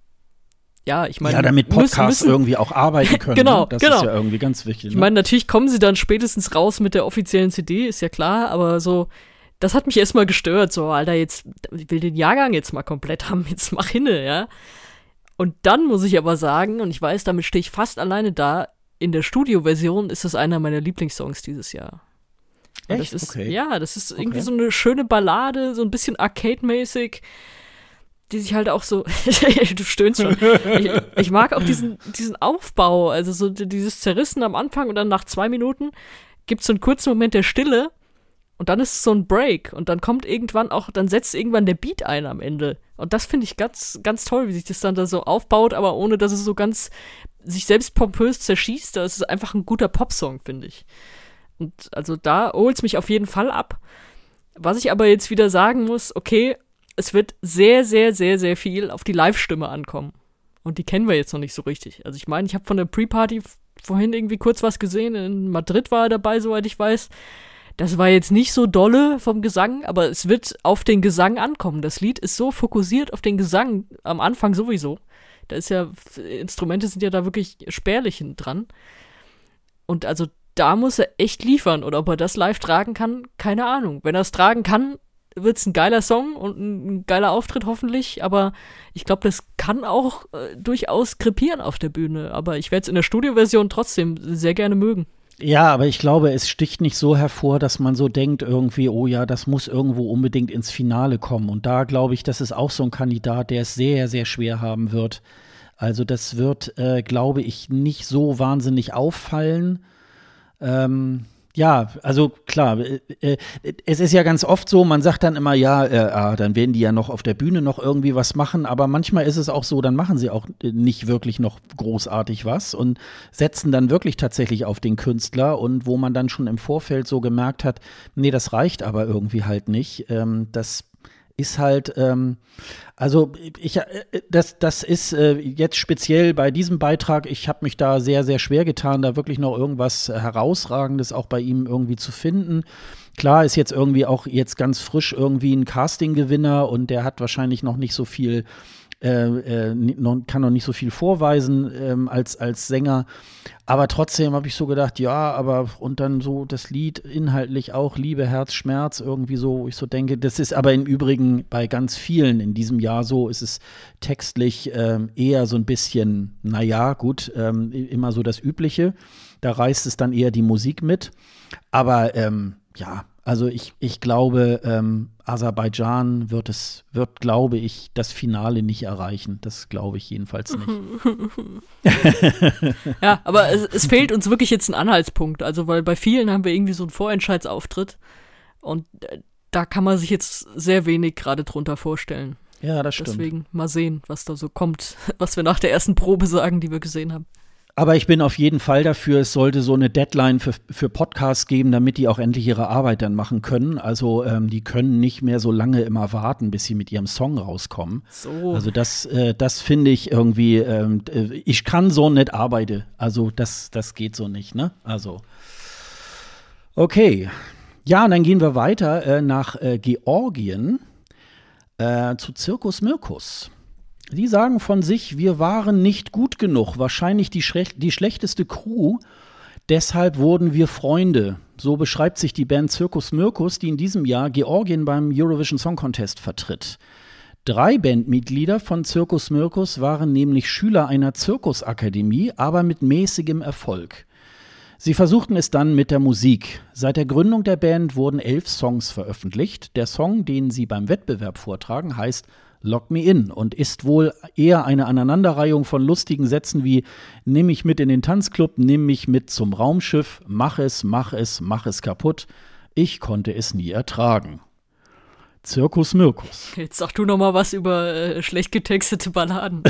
ja, ich meine, ja, damit Podcasts müssen, müssen, irgendwie auch arbeiten können. Genau, ne? Das genau. ist ja irgendwie ganz wichtig. Ich meine, natürlich kommen sie dann spätestens raus mit der offiziellen C D, ist ja klar, aber so, das hat mich erstmal gestört. So, Alter, jetzt ich will den Jahrgang jetzt mal komplett haben, jetzt mach hinne, ja. Und dann muss ich aber sagen, und ich weiß, damit stehe ich fast alleine da, in der Studioversion ist das einer meiner Lieblingssongs dieses Jahr. Und Echt? Das ist, okay. Ja, das ist irgendwie okay. so eine schöne Ballade, so ein bisschen Arcade-mäßig, die sich halt auch so, du stöhnst schon. Ich, ich mag auch diesen, diesen Aufbau, also so dieses Zerrissen am Anfang und dann nach zwei Minuten gibt es so einen kurzen Moment der Stille und dann ist es so ein Break und dann kommt irgendwann auch, dann setzt irgendwann der Beat ein am Ende. Und das finde ich ganz, ganz toll, wie sich das dann da so aufbaut, aber ohne, dass es so ganz sich selbst pompös zerschießt. Das ist einfach ein guter Popsong, finde ich. Und also da holt's mich auf jeden Fall ab. Was ich aber jetzt wieder sagen muss, okay, es wird sehr, sehr, sehr, sehr viel auf die Live-Stimme ankommen. Und die kennen wir jetzt noch nicht so richtig. Also ich meine, ich habe von der Pre-Party vorhin irgendwie kurz was gesehen. In Madrid war er dabei, soweit ich weiß. Das war jetzt nicht so dolle vom Gesang, aber es wird auf den Gesang ankommen. Das Lied ist so fokussiert auf den Gesang, am Anfang sowieso. Da ist ja, Instrumente sind ja da wirklich spärlich dran. Und also da muss er echt liefern. Oder ob er das live tragen kann, keine Ahnung. Wenn er es tragen kann, wird's ein geiler Song und ein geiler Auftritt hoffentlich, aber ich glaube, das kann auch äh, durchaus krepieren auf der Bühne, aber ich werde es in der Studioversion trotzdem sehr gerne mögen. Ja, aber ich glaube, es sticht nicht so hervor, dass man so denkt irgendwie, oh ja, das muss irgendwo unbedingt ins Finale kommen. Und da glaube ich, das ist auch so ein Kandidat, der es sehr, sehr schwer haben wird. Also das wird, äh, glaube ich, nicht so wahnsinnig auffallen. Ähm, ja, also klar, äh, äh, es ist ja ganz oft so, man sagt dann immer, ja, äh, ah, dann werden die ja noch auf der Bühne noch irgendwie was machen, aber manchmal ist es auch so, dann machen sie auch nicht wirklich noch großartig was und setzen dann wirklich tatsächlich auf den Künstler und wo man dann schon im Vorfeld so gemerkt hat, nee, das reicht aber irgendwie halt nicht, ähm, das ist halt, ähm, also ich, äh, das, das ist äh, jetzt speziell bei diesem Beitrag, ich habe mich da sehr, sehr schwer getan, da wirklich noch irgendwas Herausragendes auch bei ihm irgendwie zu finden. Klar ist jetzt irgendwie auch jetzt ganz frisch irgendwie ein Casting-Gewinner und der hat wahrscheinlich noch nicht so viel, äh, äh, noch, kann noch nicht so viel vorweisen ähm, als, als Sänger. Aber trotzdem habe ich so gedacht, ja, aber und dann so das Lied inhaltlich auch Liebe, Herz, Schmerz irgendwie so, wo ich so denke, das ist aber im Übrigen bei ganz vielen in diesem Jahr so, ist es textlich ähm, eher so ein bisschen, naja, gut, ähm, immer so das Übliche. Da reißt es dann eher die Musik mit. Aber ähm, ja, also ich, ich glaube, ähm, Aserbaidschan wird es, wird, glaube ich, das Finale nicht erreichen. Das glaube ich jedenfalls nicht. Ja, aber es, es fehlt uns wirklich jetzt ein Anhaltspunkt. Also, weil bei vielen haben wir irgendwie so einen Vorentscheidsauftritt und äh, da kann man sich jetzt sehr wenig gerade drunter vorstellen. Ja, das stimmt. Deswegen mal sehen, was da so kommt, was wir nach der ersten Probe sagen, die wir gesehen haben. Aber ich bin auf jeden Fall dafür, es sollte so eine Deadline für, für Podcasts geben, damit die auch endlich ihre Arbeit dann machen können. Also ähm, die können nicht mehr so lange immer warten, bis sie mit ihrem Song rauskommen. So. Also das, äh, das finde ich irgendwie, ähm, ich kann so nicht arbeiten. Also das, das geht so nicht, ne? Also okay. Ja, und dann gehen wir weiter äh, nach äh, Georgien äh, zu Zirkus Mirkus. Die sagen von sich, wir waren nicht gut genug, wahrscheinlich die, schrech- die schlechteste Crew, deshalb wurden wir Freunde. So beschreibt sich die Band Zirkus Mirkus, die in diesem Jahr Georgien beim Eurovision Song Contest vertritt. Drei Bandmitglieder von Zirkus Mirkus waren nämlich Schüler einer Zirkusakademie, aber mit mäßigem Erfolg. Sie versuchten es dann mit der Musik. Seit der Gründung der Band wurden elf Songs veröffentlicht. Der Song, den sie beim Wettbewerb vortragen, heißt Lock Me In und ist wohl eher eine Aneinanderreihung von lustigen Sätzen wie nimm mich mit in den Tanzclub, nimm mich mit zum Raumschiff, mach es, mach es, mach es kaputt. Ich konnte es nie ertragen. Zirkus Mirkus. Jetzt sag du noch mal was über äh, schlecht getextete Balladen.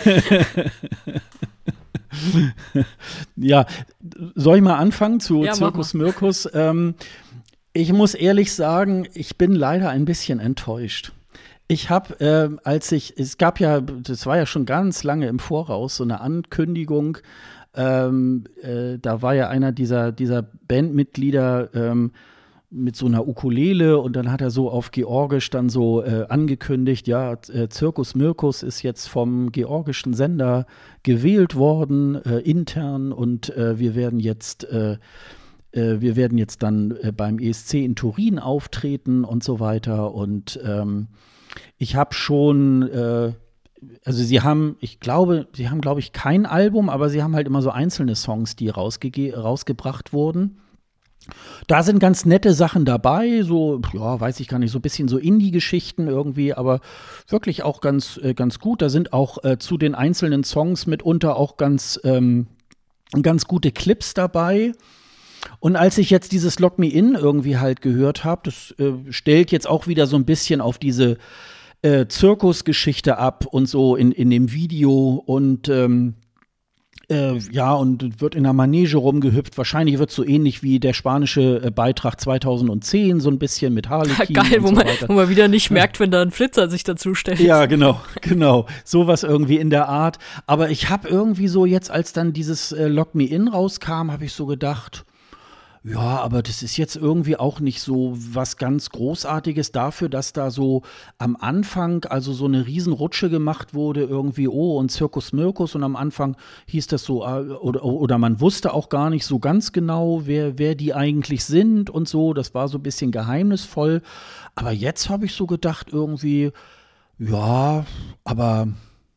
Ja, soll ich mal anfangen zu ja, Zirkus Mirkus? Ähm, ich muss ehrlich sagen, ich bin leider ein bisschen enttäuscht. Ich habe, äh, als ich, es gab ja, das war ja schon ganz lange im Voraus, so eine Ankündigung, ähm, äh, da war ja einer dieser, dieser Bandmitglieder ähm, mit so einer Ukulele und dann hat er so auf Georgisch dann so äh, angekündigt, ja, äh, Zirkus Mirkus ist jetzt vom georgischen Sender gewählt worden, äh, intern und äh, wir werden jetzt äh, äh, wir werden jetzt dann äh, beim E S C in Turin auftreten und so weiter und ähm, ich habe schon, äh, also sie haben, ich glaube, sie haben, glaube ich, kein Album, aber sie haben halt immer so einzelne Songs, die rausgege- rausgebracht wurden. Da sind ganz nette Sachen dabei, so, ja, weiß ich gar nicht, so ein bisschen so Indie-Geschichten irgendwie, aber wirklich auch ganz, äh, ganz gut. Da sind auch äh, zu den einzelnen Songs mitunter auch ganz, ähm, ganz gute Clips dabei. Und als ich jetzt dieses Lock Me In irgendwie halt gehört habe, das äh, stellt jetzt auch wieder so ein bisschen auf diese äh, Zirkusgeschichte ab und so in, in dem Video und ähm, äh, ja, und wird in der Manege rumgehüpft. Wahrscheinlich wird es so ähnlich wie der spanische äh, Beitrag zweitausendzehn, so ein bisschen mit Harlequin. Geil, wo, und so man, weiter. wo man wieder nicht merkt, wenn da ein Flitzer sich dazu stellt. Ja, genau, genau. Sowas irgendwie in der Art. Aber ich habe irgendwie so jetzt, als dann dieses äh, Lock Me In rauskam, habe ich so gedacht, Ja, aber das ist jetzt irgendwie auch nicht so was ganz Großartiges dafür, dass da so am Anfang also so eine Riesenrutsche gemacht wurde, irgendwie, oh, und Zirkus Mirkus und am Anfang hieß das so, äh, oder, oder man wusste auch gar nicht so ganz genau, wer, wer die eigentlich sind und so, das war so ein bisschen geheimnisvoll, aber jetzt habe ich so gedacht irgendwie, ja, aber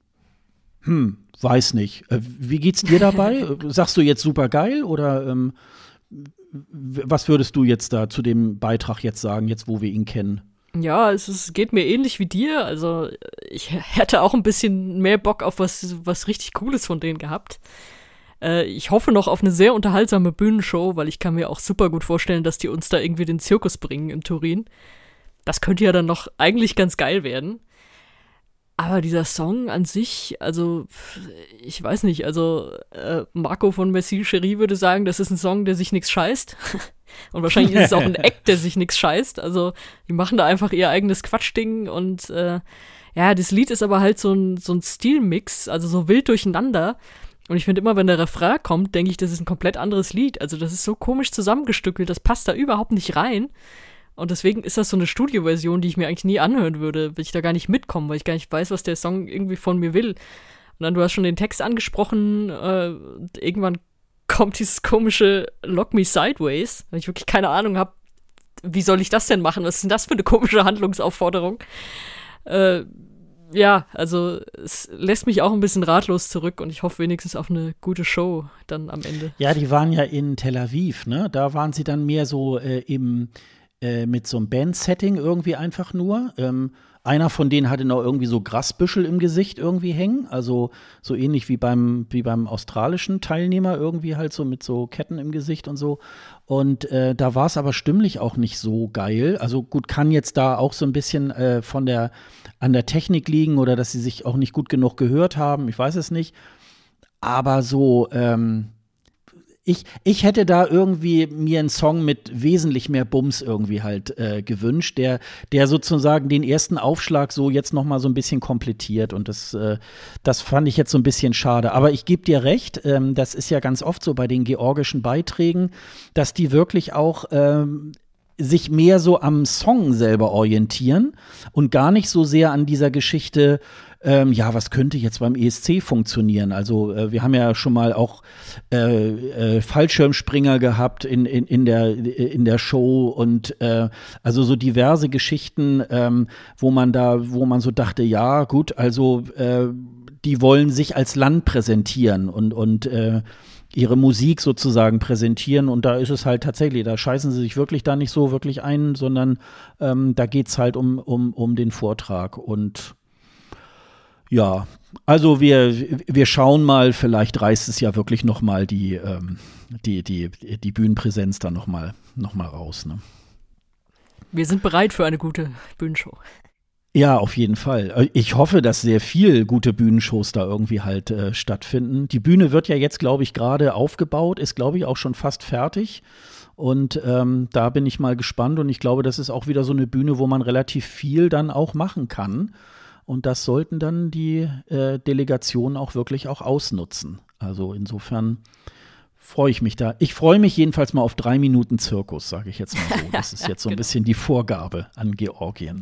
hm, weiß nicht. Äh, Wie geht's dir dabei? Sagst du jetzt super geil oder ähm, was würdest du jetzt da zu dem Beitrag jetzt sagen, jetzt wo wir ihn kennen? Ja, es ist, geht mir ähnlich wie dir. Also ich hätte auch ein bisschen mehr Bock auf was, was richtig Cooles von denen gehabt. Äh, ich hoffe noch auf eine sehr unterhaltsame Bühnenshow, weil ich kann mir auch super gut vorstellen, dass die uns da irgendwie den Zirkus bringen in Turin. Das könnte ja dann noch eigentlich ganz geil werden. Aber dieser Song an sich, also ich weiß nicht, also äh, Marco von Merci Chérie würde sagen, das ist ein Song, der sich nichts scheißt. Und wahrscheinlich ist es auch ein Act, der sich nichts scheißt. Also die machen da einfach ihr eigenes Quatschding und äh, ja, das Lied ist aber halt so ein, so ein Stilmix, also so wild durcheinander. Und ich finde immer, wenn der Refrain kommt, denke ich, das ist ein komplett anderes Lied. Also das ist so komisch zusammengestückelt, das passt da überhaupt nicht rein. Und deswegen ist das so eine Studioversion, die ich mir eigentlich nie anhören würde, weil ich da gar nicht mitkomme, weil ich gar nicht weiß, was der Song irgendwie von mir will. Und dann, du hast schon den Text angesprochen, äh, irgendwann kommt dieses komische Lock Me Sideways, weil ich wirklich keine Ahnung habe, wie soll ich das denn machen? Was ist denn das für eine komische Handlungsaufforderung? Äh, ja, also es lässt mich auch ein bisschen ratlos zurück und ich hoffe wenigstens auf eine gute Show dann am Ende. Ja, die waren ja in Tel Aviv, ne? Da waren sie dann mehr so äh, im Äh, mit so einem Band-Setting irgendwie einfach nur. Ähm, einer von denen hatte noch irgendwie so Grasbüschel im Gesicht irgendwie hängen, also so ähnlich wie beim, wie beim australischen Teilnehmer irgendwie halt so mit so Ketten im Gesicht und so. Und äh, da war es aber stimmlich auch nicht so geil. Also gut, kann jetzt da auch so ein bisschen äh, von der, an der Technik liegen oder dass sie sich auch nicht gut genug gehört haben, ich weiß es nicht. Aber so, ähm, Ich, ich hätte da irgendwie mir einen Song mit wesentlich mehr Bums irgendwie halt äh, gewünscht, der, der sozusagen den ersten Aufschlag so jetzt noch mal so ein bisschen komplettiert und das, äh, das fand ich jetzt so ein bisschen schade. Aber ich gebe dir recht, ähm, das ist ja ganz oft so bei den georgischen Beiträgen, dass die wirklich auch ähm, sich mehr so am Song selber orientieren und gar nicht so sehr an dieser Geschichte, ähm, ja, was könnte jetzt beim E S C funktionieren? Also äh, wir haben ja schon mal auch äh, äh, Fallschirmspringer gehabt in, in, in, der, in der Show und äh, also so diverse Geschichten, ähm, wo man da, wo man so dachte, ja gut, also äh, die wollen sich als Land präsentieren und, und äh, ihre Musik sozusagen präsentieren und da ist es halt tatsächlich, da scheißen sie sich wirklich da nicht so wirklich ein, sondern ähm, da geht's halt um, um, um den Vortrag und ja, also wir, wir schauen mal, vielleicht reißt es ja wirklich noch mal die, ähm, die, die, die Bühnenpräsenz dann noch mal, noch mal raus. Ne? Wir sind bereit für eine gute Bühnenshow. Ja, auf jeden Fall. Ich hoffe, dass sehr viel gute Bühnenshows da irgendwie halt äh, stattfinden. Die Bühne wird ja jetzt, glaube ich, gerade aufgebaut, ist, glaube ich, auch schon fast fertig. Und ähm, da bin ich mal gespannt und ich glaube, das ist auch wieder so eine Bühne, wo man relativ viel dann auch machen kann. Und das sollten dann die äh, Delegationen auch wirklich auch ausnutzen. Also insofern freue ich mich da. Ich freue mich jedenfalls mal auf drei Minuten Zirkus, sage ich jetzt mal so. Das ist jetzt so ein Genau. bisschen die Vorgabe an Georgien.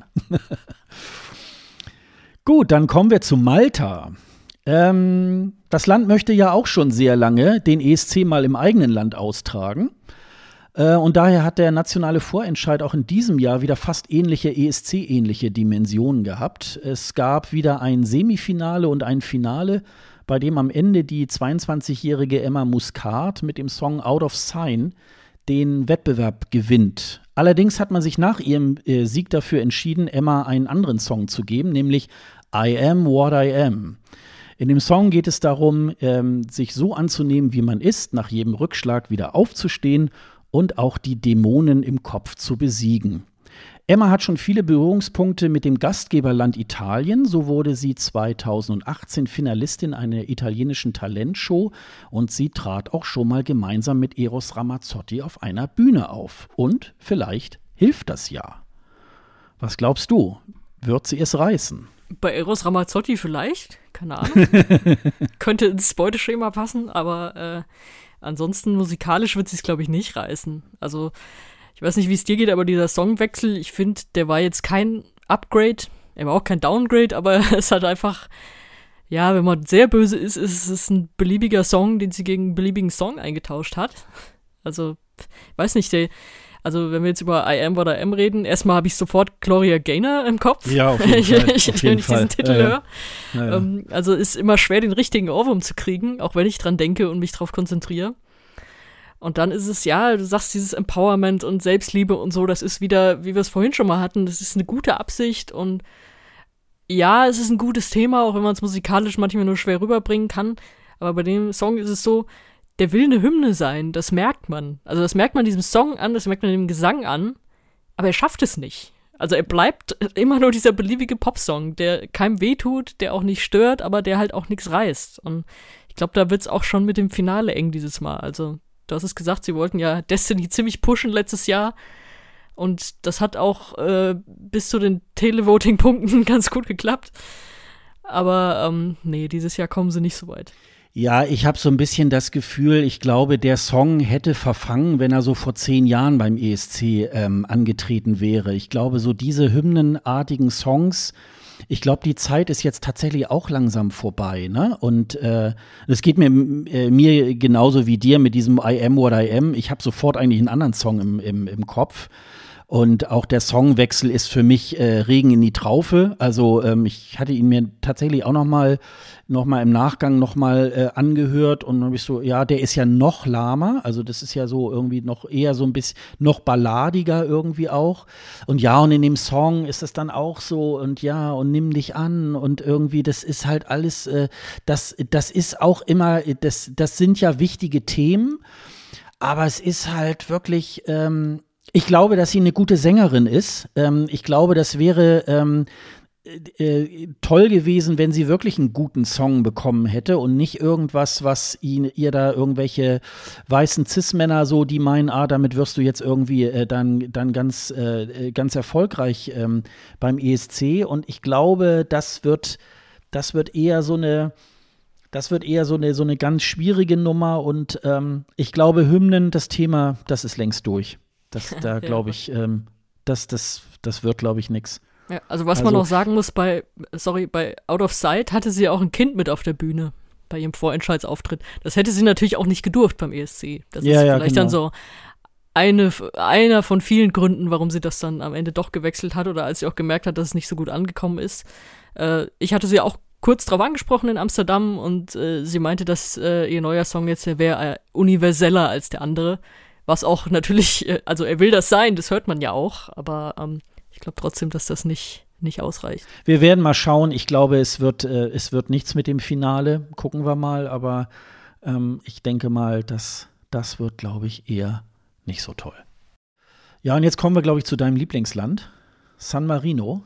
Gut, dann kommen wir zu Malta. Ähm, das Land möchte ja auch schon sehr lange den E S C mal im eigenen Land austragen. Und daher hat der nationale Vorentscheid auch in diesem Jahr wieder fast ähnliche, E S C-ähnliche Dimensionen gehabt. Es gab wieder ein Semifinale und ein Finale, bei dem am Ende die zweiundzwanzigjährige Emma Muscat mit dem Song Out of Sign den Wettbewerb gewinnt. Allerdings hat man sich nach ihrem äh, Sieg dafür entschieden, Emma einen anderen Song zu geben, nämlich I Am What I Am. In dem Song geht es darum, ähm, sich so anzunehmen, wie man ist, nach jedem Rückschlag wieder aufzustehen und auch die Dämonen im Kopf zu besiegen. Emma hat schon viele Berührungspunkte mit dem Gastgeberland Italien. So wurde sie zweitausendachtzehn Finalistin einer italienischen Talentshow und sie trat auch schon mal gemeinsam mit Eros Ramazzotti auf einer Bühne auf. Und vielleicht hilft das ja. Was glaubst du? Wird sie es reißen? Bei Eros Ramazzotti vielleicht, keine Ahnung. Könnte ins Beuteschema passen, aber äh, ansonsten musikalisch wird sie es, glaube ich, nicht reißen. Also ich weiß nicht, wie es dir geht, aber dieser Songwechsel, ich finde, der war jetzt kein Upgrade, er war auch kein Downgrade, aber es hat einfach, ja, wenn man sehr böse ist, ist es ein beliebiger Song, den sie gegen einen beliebigen Song eingetauscht hat. Also, ich weiß nicht, der Also wenn wir jetzt über I Am What I Am reden, erstmal habe ich sofort Gloria Gaynor im Kopf. Ja, auf jeden Fall. ich, auf wenn jeden ich Fall. diesen Titel ja, ja. höre. Ja, ja. Ähm, also ist immer schwer, den richtigen Ohrwurm zu kriegen, auch wenn ich dran denke und mich drauf konzentriere. Und dann ist es, ja, du sagst dieses Empowerment und Selbstliebe und so, das ist wieder, wie wir es vorhin schon mal hatten, das ist eine gute Absicht und ja, es ist ein gutes Thema, auch wenn man es musikalisch manchmal nur schwer rüberbringen kann. Aber bei dem Song ist es so, der will eine Hymne sein, das merkt man. Also das merkt man diesem Song an, das merkt man dem Gesang an, aber er schafft es nicht. Also er bleibt immer nur dieser beliebige Popsong, der keinem wehtut, der auch nicht stört, aber der halt auch nichts reißt. Und ich glaube, da wird's auch schon mit dem Finale eng dieses Mal. Also du hast es gesagt, sie wollten ja Destiny ziemlich pushen letztes Jahr und das hat auch äh, bis zu den Televoting-Punkten ganz gut geklappt. Aber ähm, nee, dieses Jahr kommen sie nicht so weit. Ja, ich habe so ein bisschen das Gefühl, ich glaube, der Song hätte verfangen, wenn er so vor zehn Jahren beim E S C ähm, angetreten wäre. Ich glaube, so diese hymnenartigen Songs, ich glaube, die Zeit ist jetzt tatsächlich auch langsam vorbei, ne? Und äh, das geht mir, äh, mir genauso wie dir mit diesem I Am What I Am. Ich habe sofort eigentlich einen anderen Song im, im, im Kopf. Und auch der Songwechsel ist für mich äh, Regen in die Traufe. Also ähm, ich hatte ihn mir tatsächlich auch noch mal, noch mal im Nachgang noch mal äh, angehört und dann habe ich so, ja, der ist ja noch lahmer. Also das ist ja so irgendwie noch eher so ein bisschen noch balladiger irgendwie auch. Und ja, und in dem Song ist es dann auch so und ja, und nimm dich an und irgendwie, das ist halt alles, äh, das, das ist auch immer, das, das sind ja wichtige Themen, aber es ist halt wirklich, ähm, ich glaube, dass sie eine gute Sängerin ist. Ähm, ich glaube, das wäre ähm, äh, toll gewesen, wenn sie wirklich einen guten Song bekommen hätte und nicht irgendwas, was ihn, ihr da irgendwelche weißen Cis-Männer so, die meinen, ah, damit wirst du jetzt irgendwie äh, dann, dann ganz, äh, ganz erfolgreich ähm, beim E S C. Und ich glaube, das wird, das wird eher so eine Das wird eher so eine, so eine ganz schwierige Nummer. Und ähm, ich glaube, Hymnen, das Thema, das ist längst durch. Das, da glaube ich, ähm, das, das, das wird, glaube ich, nix. Ja, also was also, man noch sagen muss, bei, sorry, bei Out of Sight hatte sie auch ein Kind mit auf der Bühne bei ihrem Vorentscheidsauftritt. Das hätte sie natürlich auch nicht gedurft beim E S C. Das ja, ist ja, vielleicht genau. dann so eine, einer von vielen Gründen, warum sie das dann am Ende doch gewechselt hat oder als sie auch gemerkt hat, dass es nicht so gut angekommen ist. Äh, ich hatte sie auch kurz drauf angesprochen in Amsterdam und äh, sie meinte, dass äh, ihr neuer Song jetzt wäre äh, universeller als der andere. Was auch natürlich, also er will das sein, das hört man ja auch, aber ähm, ich glaube trotzdem, dass das nicht, nicht ausreicht. Wir werden mal schauen. Ich glaube, es wird, äh, es wird nichts mit dem Finale. Gucken wir mal, aber ähm, ich denke mal, dass das wird, glaube ich, eher nicht so toll. Ja, und jetzt kommen wir, glaube ich, zu deinem Lieblingsland, San Marino.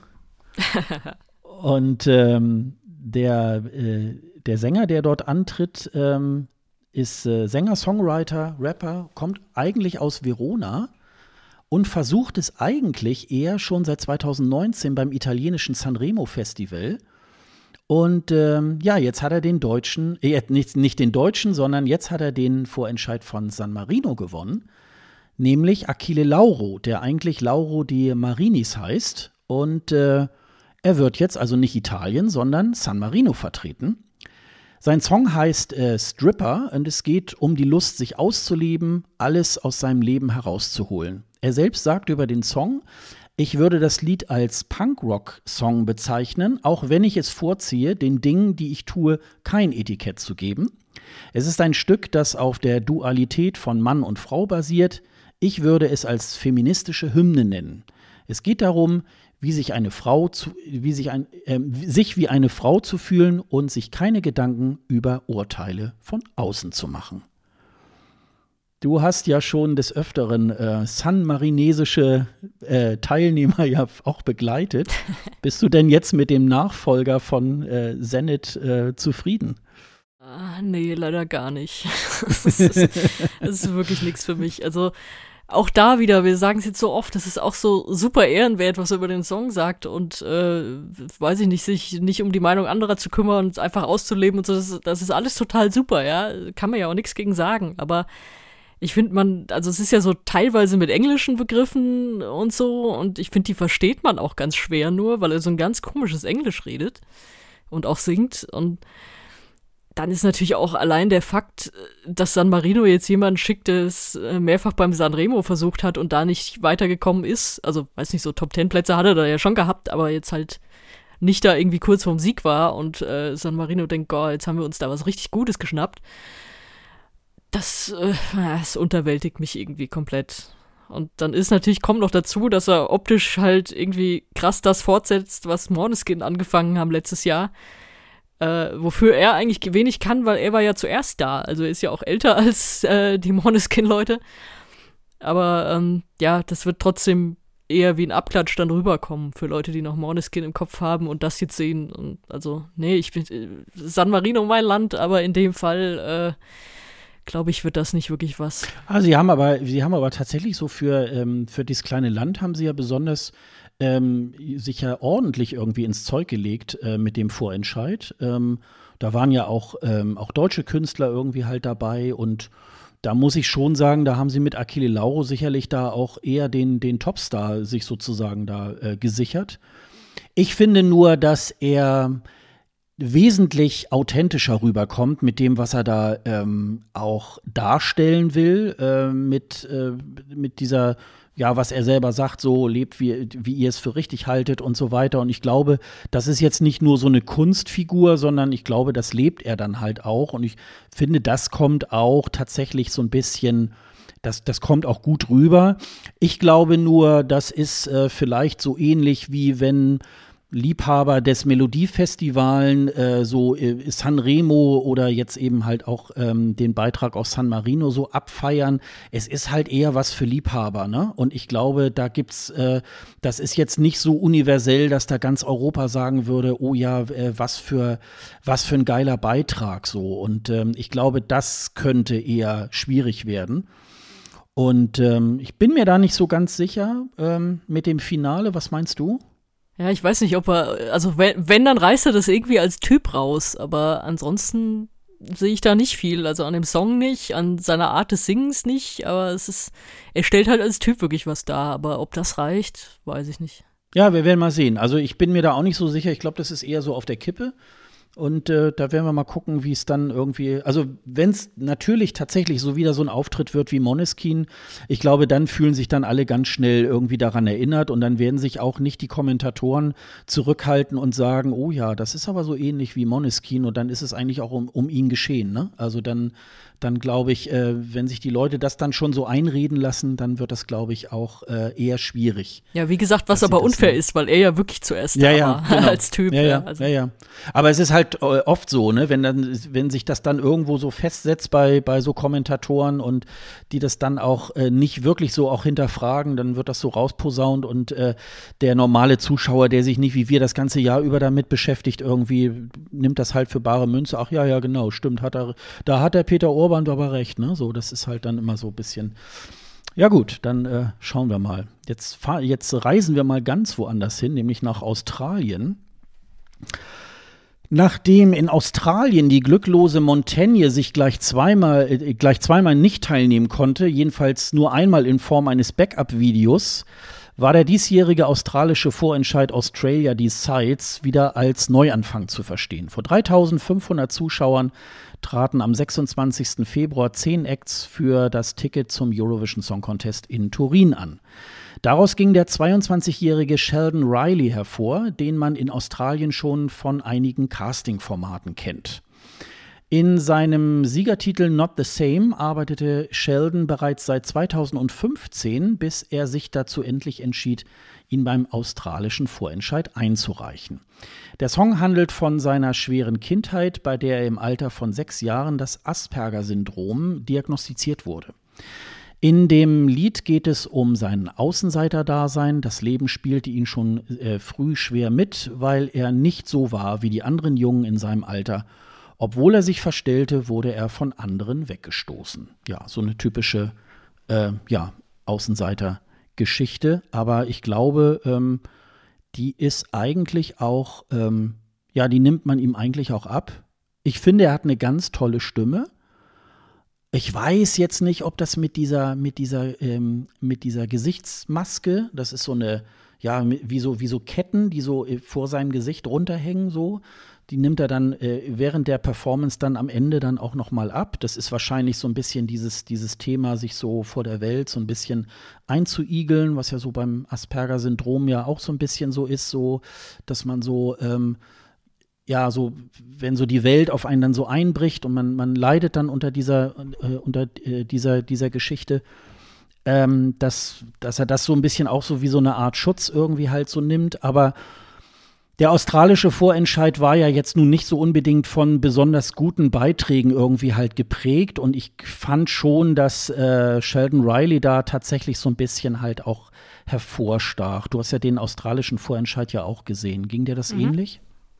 Und ähm, der, äh, der Sänger, der dort antritt, ähm, ist äh, Sänger, Songwriter, Rapper, kommt eigentlich aus Verona und versucht es eigentlich eher schon seit zweitausendneunzehn beim italienischen Sanremo Festival. Und ähm, ja, jetzt hat er den Deutschen, äh, nicht, nicht den Deutschen, sondern jetzt hat er den Vorentscheid von San Marino gewonnen, nämlich Achille Lauro, der eigentlich Lauro de Marinis heißt. Und äh, er wird jetzt also nicht Italien, sondern San Marino vertreten. Sein Song heißt äh, Stripper und es geht um die Lust, sich auszuleben, alles aus seinem Leben herauszuholen. Er selbst sagt über den Song, ich würde das Lied als Punk-Rock-Song bezeichnen, auch wenn ich es vorziehe, den Dingen, die ich tue, kein Etikett zu geben. Es ist ein Stück, das auf der Dualität von Mann und Frau basiert. Ich würde es als feministische Hymne nennen. Es geht darum, wie sich eine Frau zu, wie sich ein, äh, sich wie eine Frau zu fühlen und sich keine Gedanken über Urteile von außen zu machen. Du hast ja schon des Öfteren äh, sanmarinesische äh, Teilnehmer ja auch begleitet. Bist du denn jetzt mit dem Nachfolger von äh, Zenit äh, zufrieden? Ah, nee, leider gar nicht. das, ist, das ist wirklich nichts für mich. Also auch da wieder, wir sagen es jetzt so oft, das ist auch so super ehrenwert, was er über den Song sagt und äh, weiß ich nicht, sich nicht um die Meinung anderer zu kümmern und einfach auszuleben und so, das, das ist alles total super, ja, kann man ja auch nichts gegen sagen, aber ich finde man, also es ist ja so teilweise mit englischen Begriffen und so und ich finde, die versteht man auch ganz schwer nur, weil er so ein ganz komisches Englisch redet und auch singt und dann ist natürlich auch allein der Fakt, dass San Marino jetzt jemanden schickt, der es mehrfach beim Sanremo versucht hat und da nicht weitergekommen ist, also weiß nicht, so Top-Ten-Plätze hat er da ja schon gehabt, aber jetzt halt nicht da irgendwie kurz vorm Sieg war und äh, San Marino denkt, Gott, jetzt haben wir uns da was richtig Gutes geschnappt. Das, äh, das unterwältigt mich irgendwie komplett. Und dann ist natürlich, kommt noch dazu, dass er optisch halt irgendwie krass das fortsetzt, was Måneskin angefangen haben letztes Jahr. Äh, wofür er eigentlich wenig kann, weil er war ja zuerst da. Also er ist ja auch älter als äh, die Måneskin-Leute. Aber ähm, ja, das wird trotzdem eher wie ein Abklatsch dann rüberkommen für Leute, die noch Måneskin im Kopf haben und das jetzt sehen. Und also, nee, ich bin äh, San Marino mein Land, aber in dem Fall äh, glaube ich, wird das nicht wirklich was. Ah, sie haben aber, sie haben aber tatsächlich so für, ähm, für dieses kleine Land haben sie ja besonders ähm, sich ja ordentlich irgendwie ins Zeug gelegt äh, mit dem Vorentscheid. Ähm, da waren ja auch, ähm, auch deutsche Künstler irgendwie halt dabei und da muss ich schon sagen, da haben sie mit Achille Lauro sicherlich da auch eher den, den Topstar sich sozusagen da äh, gesichert. Ich finde nur, dass er wesentlich authentischer rüberkommt mit dem, was er da ähm, auch darstellen will, äh, mit, äh, mit dieser, ja, was er selber sagt, so lebt, wie, wie ihr es für richtig haltet und so weiter. Und ich glaube, das ist jetzt nicht nur so eine Kunstfigur, sondern ich glaube, das lebt er dann halt auch. Und ich finde, das kommt auch tatsächlich so ein bisschen, das, das kommt auch gut rüber. Ich glaube nur, das ist äh, vielleicht so ähnlich wie wenn Liebhaber des Melodiefestivalen, äh, so äh, Sanremo oder jetzt eben halt auch ähm, den Beitrag aus San Marino so abfeiern. Es ist halt eher was für Liebhaber, ne? Und ich glaube, da gibt's, äh, das ist jetzt nicht so universell, dass da ganz Europa sagen würde, oh ja, äh, was für, was für ein geiler Beitrag so. Und ähm, ich glaube, das könnte eher schwierig werden. Und ähm, ich bin mir da nicht so ganz sicher ähm, mit dem Finale. Was meinst du? Ja, ich weiß nicht, ob er, also wenn, wenn, dann reißt er das irgendwie als Typ raus, aber ansonsten sehe ich da nicht viel, also an dem Song nicht, an seiner Art des Singens nicht, aber es ist, er stellt halt als Typ wirklich was dar, aber ob das reicht, weiß ich nicht. Ja, wir werden mal sehen. Also ich bin mir da auch nicht so sicher, ich glaube, das ist eher so auf der Kippe. Und äh, da werden wir mal gucken, wie es dann irgendwie, also wenn es natürlich tatsächlich so wieder so ein Auftritt wird wie Måneskin, ich glaube, dann fühlen sich dann alle ganz schnell irgendwie daran erinnert und dann werden sich auch nicht die Kommentatoren zurückhalten und sagen, oh ja, das ist aber so ähnlich wie Måneskin und dann ist es eigentlich auch um, um ihn geschehen, ne? Also dann dann glaube ich, äh, wenn sich die Leute das dann schon so einreden lassen, dann wird das, glaube ich, auch äh, eher schwierig. Ja, wie gesagt, was aber unfair ist, weil er ja wirklich zuerst ja, da ja, war genau. als Typ. Ja, ja, also. ja, ja. Aber es ist halt äh, oft so, ne, wenn dann, wenn sich das dann irgendwo so festsetzt bei, bei so Kommentatoren und die das dann auch äh, nicht wirklich so auch hinterfragen, dann wird das so rausposaunt und äh, der normale Zuschauer, der sich nicht wie wir das ganze Jahr über damit beschäftigt, irgendwie nimmt das halt für bare Münze. Ach ja, ja, genau, stimmt, hat er, da hat der Peter Orban aber recht, ne? So, das ist halt dann immer so ein bisschen. Ja gut, dann äh, schauen wir mal. Jetzt, fahr, jetzt reisen wir mal ganz woanders hin, nämlich nach Australien. Nachdem in Australien die glücklose Montaigne sich gleich zweimal, äh, gleich zweimal nicht teilnehmen konnte, jedenfalls nur einmal in Form eines Backup-Videos, war der diesjährige australische Vorentscheid Australia Decides wieder als Neuanfang zu verstehen. Vor dreitausendfünfhundert Zuschauern traten am sechsundzwanzigsten Februar zehn Acts für das Ticket zum Eurovision Song Contest in Turin an. Daraus ging der zweiundzwanzigjährige Sheldon Riley hervor, den man in Australien schon von einigen Casting-Formaten kennt. In seinem Siegertitel Not the Same arbeitete Sheldon bereits seit zweitausendfünfzehn, bis er sich dazu endlich entschied, ihn beim australischen Vorentscheid einzureichen. Der Song handelt von seiner schweren Kindheit, bei der er im Alter von sechs Jahren das Asperger-Syndrom diagnostiziert wurde. In dem Lied geht es um sein Außenseiter-Dasein. Das Leben spielte ihn schon äh, früh schwer mit, weil er nicht so war wie die anderen Jungen in seinem Alter. Obwohl er sich verstellte, wurde er von anderen weggestoßen. Ja, so eine typische äh, ja, Außenseiter-Geschichte. Aber ich glaube, ähm, die ist eigentlich auch, ähm, ja, die nimmt man ihm eigentlich auch ab. Ich finde, er hat eine ganz tolle Stimme. Ich weiß jetzt nicht, ob das mit dieser, mit dieser, ähm, mit dieser Gesichtsmaske, das ist so eine, ja, wie so, wie so Ketten, die so vor seinem Gesicht runterhängen, so. Die nimmt er dann äh, während der Performance dann am Ende dann auch noch mal ab. Das ist wahrscheinlich so ein bisschen dieses, dieses Thema, sich so vor der Welt so ein bisschen einzuigeln, was ja so beim Asperger-Syndrom ja auch so ein bisschen so ist, so, dass man so, ähm, ja, so, wenn so die Welt auf einen dann so einbricht und man, man leidet dann unter dieser, äh, unter äh, dieser, dieser Geschichte, ähm, dass, dass er das so ein bisschen auch so wie so eine Art Schutz irgendwie halt so nimmt. Aber der australische Vorentscheid war ja jetzt nun nicht so unbedingt von besonders guten Beiträgen irgendwie halt geprägt. Und ich fand schon, dass äh, Sheldon Riley da tatsächlich so ein bisschen halt auch hervorstach. Du hast ja den australischen Vorentscheid ja auch gesehen. Ging dir das mhm. ähnlich?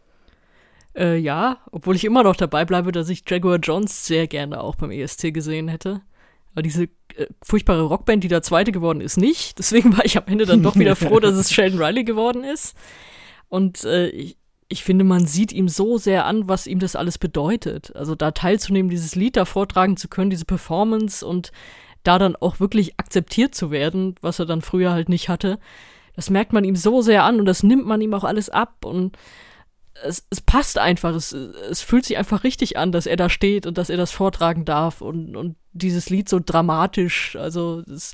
Äh, ja, obwohl ich immer noch dabei bleibe, dass ich Jaguar Jones sehr gerne auch beim E S C gesehen hätte. Aber diese äh, furchtbare Rockband, die da Zweite geworden ist, nicht. Deswegen war ich am Ende dann doch wieder froh, dass es Sheldon Riley geworden ist. Und äh, ich, ich finde, man sieht ihm so sehr an, was ihm das alles bedeutet. Also da teilzunehmen, dieses Lied da vortragen zu können, diese Performance und da dann auch wirklich akzeptiert zu werden, was er dann früher halt nicht hatte. Das merkt man ihm so sehr an und das nimmt man ihm auch alles ab und Es, es passt einfach, es, es fühlt sich einfach richtig an, dass er da steht und dass er das vortragen darf und, und dieses Lied so dramatisch, also das,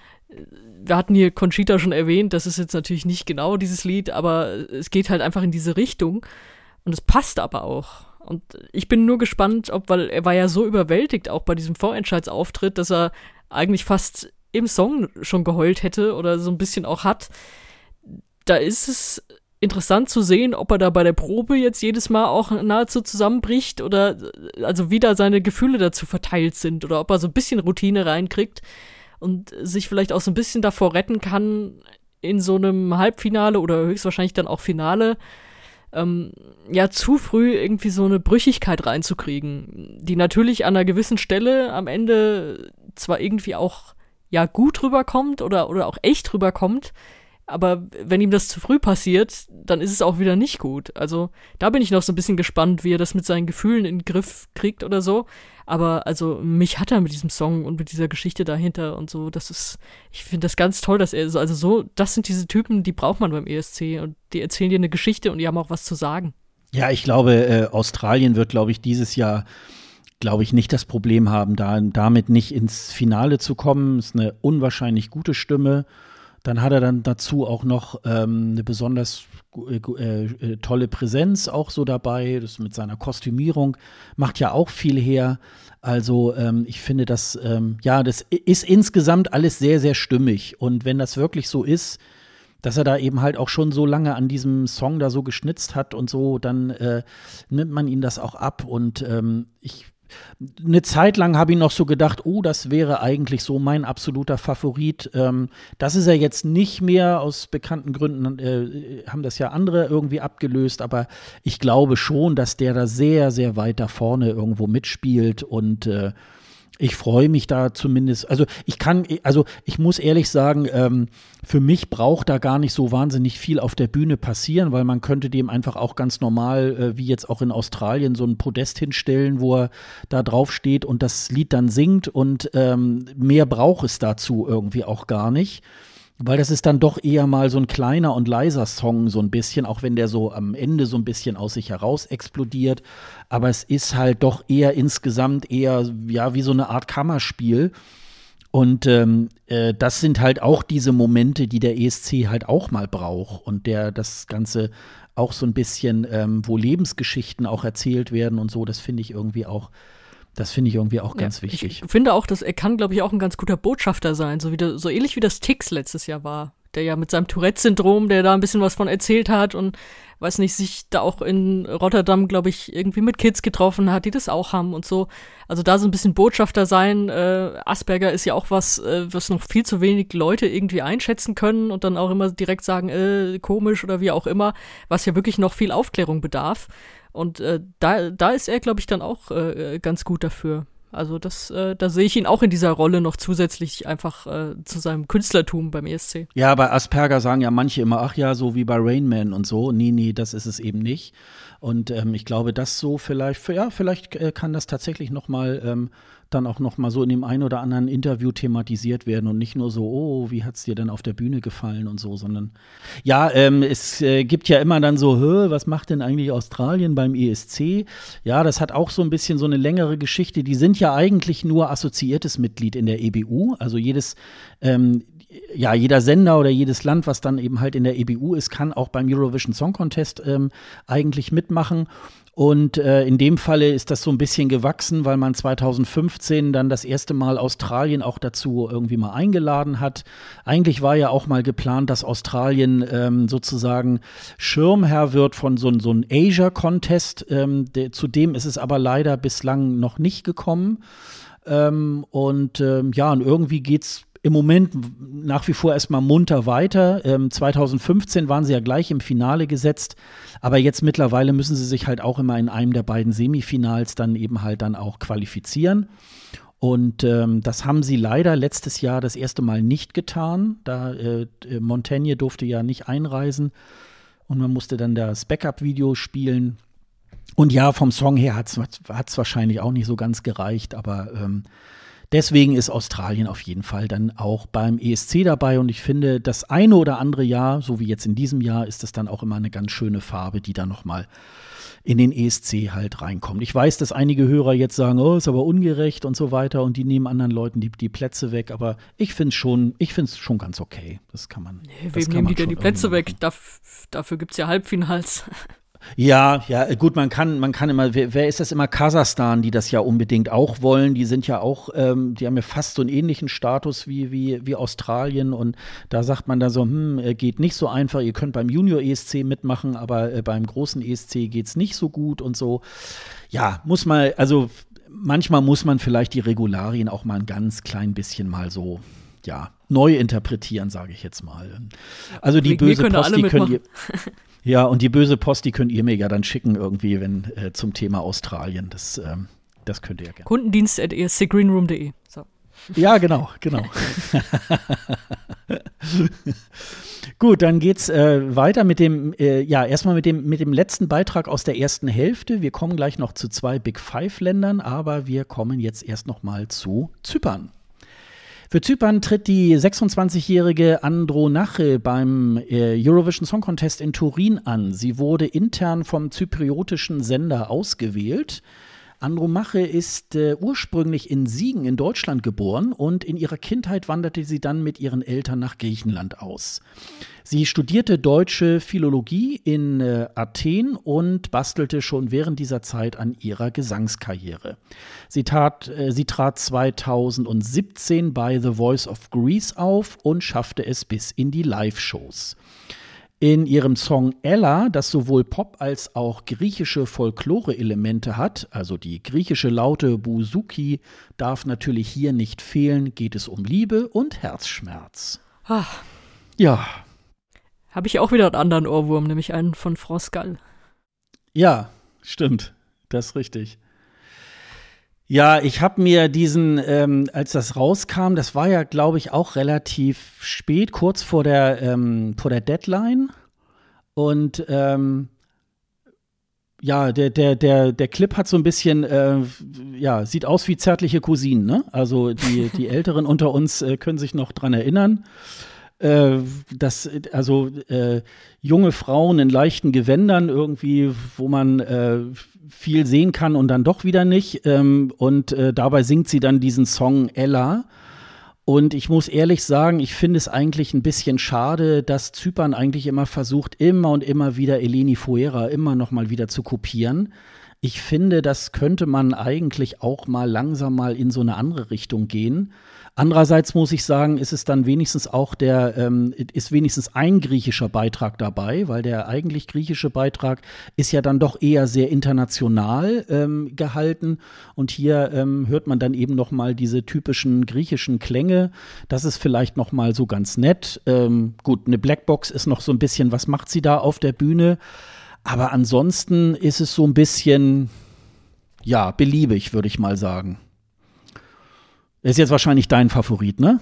wir hatten hier Conchita schon erwähnt, das ist jetzt natürlich nicht genau dieses Lied, aber es geht halt einfach in diese Richtung und es passt aber auch. Und ich bin nur gespannt, ob, weil er war ja so überwältigt auch bei diesem Vorentscheidsauftritt, dass er eigentlich fast im Song schon geheult hätte oder so ein bisschen auch hat. Da ist es interessant zu sehen, ob er da bei der Probe jetzt jedes Mal auch nahezu zusammenbricht oder also wie da seine Gefühle dazu verteilt sind oder ob er so ein bisschen Routine reinkriegt und sich vielleicht auch so ein bisschen davor retten kann, in so einem Halbfinale oder höchstwahrscheinlich dann auch Finale ähm, ja zu früh irgendwie so eine Brüchigkeit reinzukriegen, die natürlich an einer gewissen Stelle am Ende zwar irgendwie auch ja gut rüberkommt oder, oder auch echt rüberkommt, aber wenn ihm das zu früh passiert, dann ist es auch wieder nicht gut. Also da bin ich noch so ein bisschen gespannt, wie er das mit seinen Gefühlen in den Griff kriegt oder so. Aber also mich hat er mit diesem Song und mit dieser Geschichte dahinter und so, das ist, ich finde das ganz toll, dass er so, also so, das sind diese Typen, die braucht man beim E S C und die erzählen dir eine Geschichte und die haben auch was zu sagen. Ja, ich glaube, äh, Australien wird, glaube ich, dieses Jahr glaube ich, nicht das Problem haben, da damit nicht ins Finale zu kommen. Ist eine unwahrscheinlich gute Stimme. Dann hat er dann dazu auch noch ähm, eine besonders äh, äh, tolle Präsenz auch so dabei. Das mit seiner Kostümierung macht ja auch viel her. Also ähm, ich finde, das, ähm, ja, das ist insgesamt alles sehr, sehr stimmig. Und wenn das wirklich so ist, dass er da eben halt auch schon so lange an diesem Song da so geschnitzt hat und so, dann äh, nimmt man ihn das auch ab. Und ähm, ich Eine Zeit lang habe ich noch so gedacht, oh, das wäre eigentlich so mein absoluter Favorit. Ähm, das ist er jetzt nicht mehr, aus bekannten Gründen äh, haben das ja andere irgendwie abgelöst, aber ich glaube schon, dass der da sehr, sehr weit da vorne irgendwo mitspielt und äh, ich freue mich da zumindest, also ich kann, also ich muss ehrlich sagen, ähm, für mich braucht da gar nicht so wahnsinnig viel auf der Bühne passieren, weil man könnte dem einfach auch ganz normal, äh, wie jetzt auch in Australien, so ein Podest hinstellen, wo er da drauf steht und das Lied dann singt und ähm, mehr braucht es dazu irgendwie auch gar nicht. Weil das ist dann doch eher mal so ein kleiner und leiser Song, so ein bisschen, auch wenn der so am Ende so ein bisschen aus sich heraus explodiert. Aber es ist halt doch eher insgesamt eher, ja, wie so eine Art Kammerspiel. Und ähm, äh, das sind halt auch diese Momente, die der E S C halt auch mal braucht. Und der das Ganze auch so ein bisschen, ähm, wo Lebensgeschichten auch erzählt werden und so, das finde ich irgendwie auch Das finde ich irgendwie auch ganz ja, wichtig. Ich finde auch, dass er kann, glaube ich, auch ein ganz guter Botschafter sein, so, wie der, so ähnlich wie das Tix letztes Jahr war, der ja mit seinem Tourette-Syndrom, der da ein bisschen was von erzählt hat und, weiß nicht, sich da auch in Rotterdam, glaube ich, irgendwie mit Kids getroffen hat, die das auch haben und so. Also da so ein bisschen Botschafter sein. Äh, Asperger ist ja auch was, äh, was noch viel zu wenig Leute irgendwie einschätzen können und dann auch immer direkt sagen, äh, komisch oder wie auch immer, was ja wirklich noch viel Aufklärung bedarf. Und äh, da, da ist er, glaube ich, dann auch äh, ganz gut dafür. Also das, äh, da sehe ich ihn auch in dieser Rolle noch zusätzlich einfach äh, zu seinem Künstlertum beim E S C. Ja, bei Asperger sagen ja manche immer, ach ja, so wie bei Rain Man und so. Nee, nee, das ist es eben nicht. Und ähm, ich glaube, das so vielleicht, ja, vielleicht äh, kann das tatsächlich noch mal ähm, dann auch noch mal so in dem einen oder anderen Interview thematisiert werden und nicht nur so, oh, wie hat's dir denn auf der Bühne gefallen und so, sondern ja, ähm, es äh, gibt ja immer dann so, hä, was macht denn eigentlich Australien beim E S C? Ja, das hat auch so ein bisschen so eine längere Geschichte. Die sind ja eigentlich nur assoziiertes Mitglied in der E B U, also jedes ähm, ja, jeder Sender oder jedes Land, was dann eben halt in der E B U ist, kann auch beim Eurovision Song Contest ähm, eigentlich mitmachen. Und äh, in dem Falle ist das so ein bisschen gewachsen, weil man zweitausendfünfzehn dann das erste Mal Australien auch dazu irgendwie mal eingeladen hat. Eigentlich war ja auch mal geplant, dass Australien ähm, sozusagen Schirmherr wird von so, so einem Asia-Contest. Ähm, der, zu dem ist es aber leider bislang noch nicht gekommen. Ähm, und ähm, ja, und irgendwie geht's im Moment nach wie vor erstmal munter weiter. Ähm, zweitausendfünfzehn waren sie ja gleich im Finale gesetzt, aber jetzt mittlerweile müssen sie sich halt auch immer in einem der beiden Semifinals dann eben halt dann auch qualifizieren. Und ähm, das haben sie leider letztes Jahr das erste Mal nicht getan. Da äh, Montaigne durfte ja nicht einreisen und man musste dann das Backup-Video spielen. Und ja, vom Song her hat es wahrscheinlich auch nicht so ganz gereicht, aber ähm, deswegen ist Australien auf jeden Fall dann auch beim E S C dabei und ich finde, das eine oder andere Jahr, so wie jetzt in diesem Jahr, ist das dann auch immer eine ganz schöne Farbe, die da nochmal in den E S C halt reinkommt. Ich weiß, dass einige Hörer jetzt sagen, oh, ist aber ungerecht und so weiter und die nehmen anderen Leuten die, die Plätze weg, aber ich finde es schon, ich finde es schon ganz okay. Das kann man. Nee, wem nehmen die denn die Plätze weg? Darf, dafür gibt es ja Halbfinals. Ja, ja, gut, man kann, man kann immer, wer, wer ist das immer? Kasachstan, die das ja unbedingt auch wollen. Die sind ja auch, ähm, die haben ja fast so einen ähnlichen Status wie, wie, wie Australien. Und da sagt man da so, hm, geht nicht so einfach. Ihr könnt beim Junior-E S C mitmachen, aber äh, beim großen E S C geht's nicht so gut und so. Ja, muss man, also manchmal muss man vielleicht die Regularien auch mal ein ganz klein bisschen mal so, ja, neu interpretieren, sage ich jetzt mal. Also die böse Post, die könnt ihr. Ja, und die böse Post, die könnt ihr mir ja dann schicken irgendwie, wenn äh, zum Thema Australien. Das, ähm, das könnt ihr ja gerne. Kundendienst at e s c greenroom punkt de. So. Ja, genau, genau. Gut, dann geht's äh, weiter mit dem, äh, ja, erstmal mit dem, mit dem letzten Beitrag aus der ersten Hälfte. Wir kommen gleich noch zu zwei Big Five-Ländern, aber wir kommen jetzt erst noch mal zu Zypern. Für Zypern tritt die sechsundzwanzigjährige Andronache beim äh, Eurovision Song Contest in Turin an. Sie wurde intern vom zypriotischen Sender ausgewählt. Andromache ist äh, ursprünglich in Siegen in Deutschland geboren und in ihrer Kindheit wanderte sie dann mit ihren Eltern nach Griechenland aus. Sie studierte deutsche Philologie in äh, Athen und bastelte schon während dieser Zeit an ihrer Gesangskarriere. Sie, tat, äh, sie trat zweitausendsiebzehn bei The Voice of Greece auf und schaffte es bis in die Live-Shows. In ihrem Song Ella, das sowohl Pop als auch griechische Folklore-Elemente hat, also die griechische Laute Bouzouki darf natürlich hier nicht fehlen, geht es um Liebe und Herzschmerz. Ach. Ja. Habe ich auch wieder einen anderen Ohrwurm, nämlich einen von France Gall. Ja, stimmt. Das ist richtig. Ja, ich habe mir diesen, ähm, als das rauskam, das war ja, glaube ich, auch relativ spät, kurz vor der, ähm, vor der Deadline. Und ähm, ja, der, der, der, der Clip hat so ein bisschen, äh, ja, sieht aus wie zärtliche Cousinen, ne? Also die, die Älteren unter uns äh, können sich noch dran erinnern. Äh, das, also äh, junge Frauen in leichten Gewändern irgendwie, wo man äh, viel sehen kann und dann doch wieder nicht. Ähm, und äh, dabei singt sie dann diesen Song Ella. Und ich muss ehrlich sagen, ich finde es eigentlich ein bisschen schade, dass Zypern eigentlich immer versucht, immer und immer wieder Eleni Fouera immer noch mal wieder zu kopieren. Ich finde, das könnte man eigentlich auch mal langsam mal in so eine andere Richtung gehen. Andererseits muss ich sagen, ist es dann wenigstens auch der, ähm, ist wenigstens ein griechischer Beitrag dabei, weil der eigentlich griechische Beitrag ist ja dann doch eher sehr international ähm, gehalten. Und hier ähm, hört man dann eben noch mal diese typischen griechischen Klänge. Das ist vielleicht noch mal so ganz nett. Ähm, gut, eine Blackbox ist noch so ein bisschen, was macht sie da auf der Bühne? Aber ansonsten ist es so ein bisschen, ja, beliebig, würde ich mal sagen. Ist jetzt wahrscheinlich dein Favorit, ne?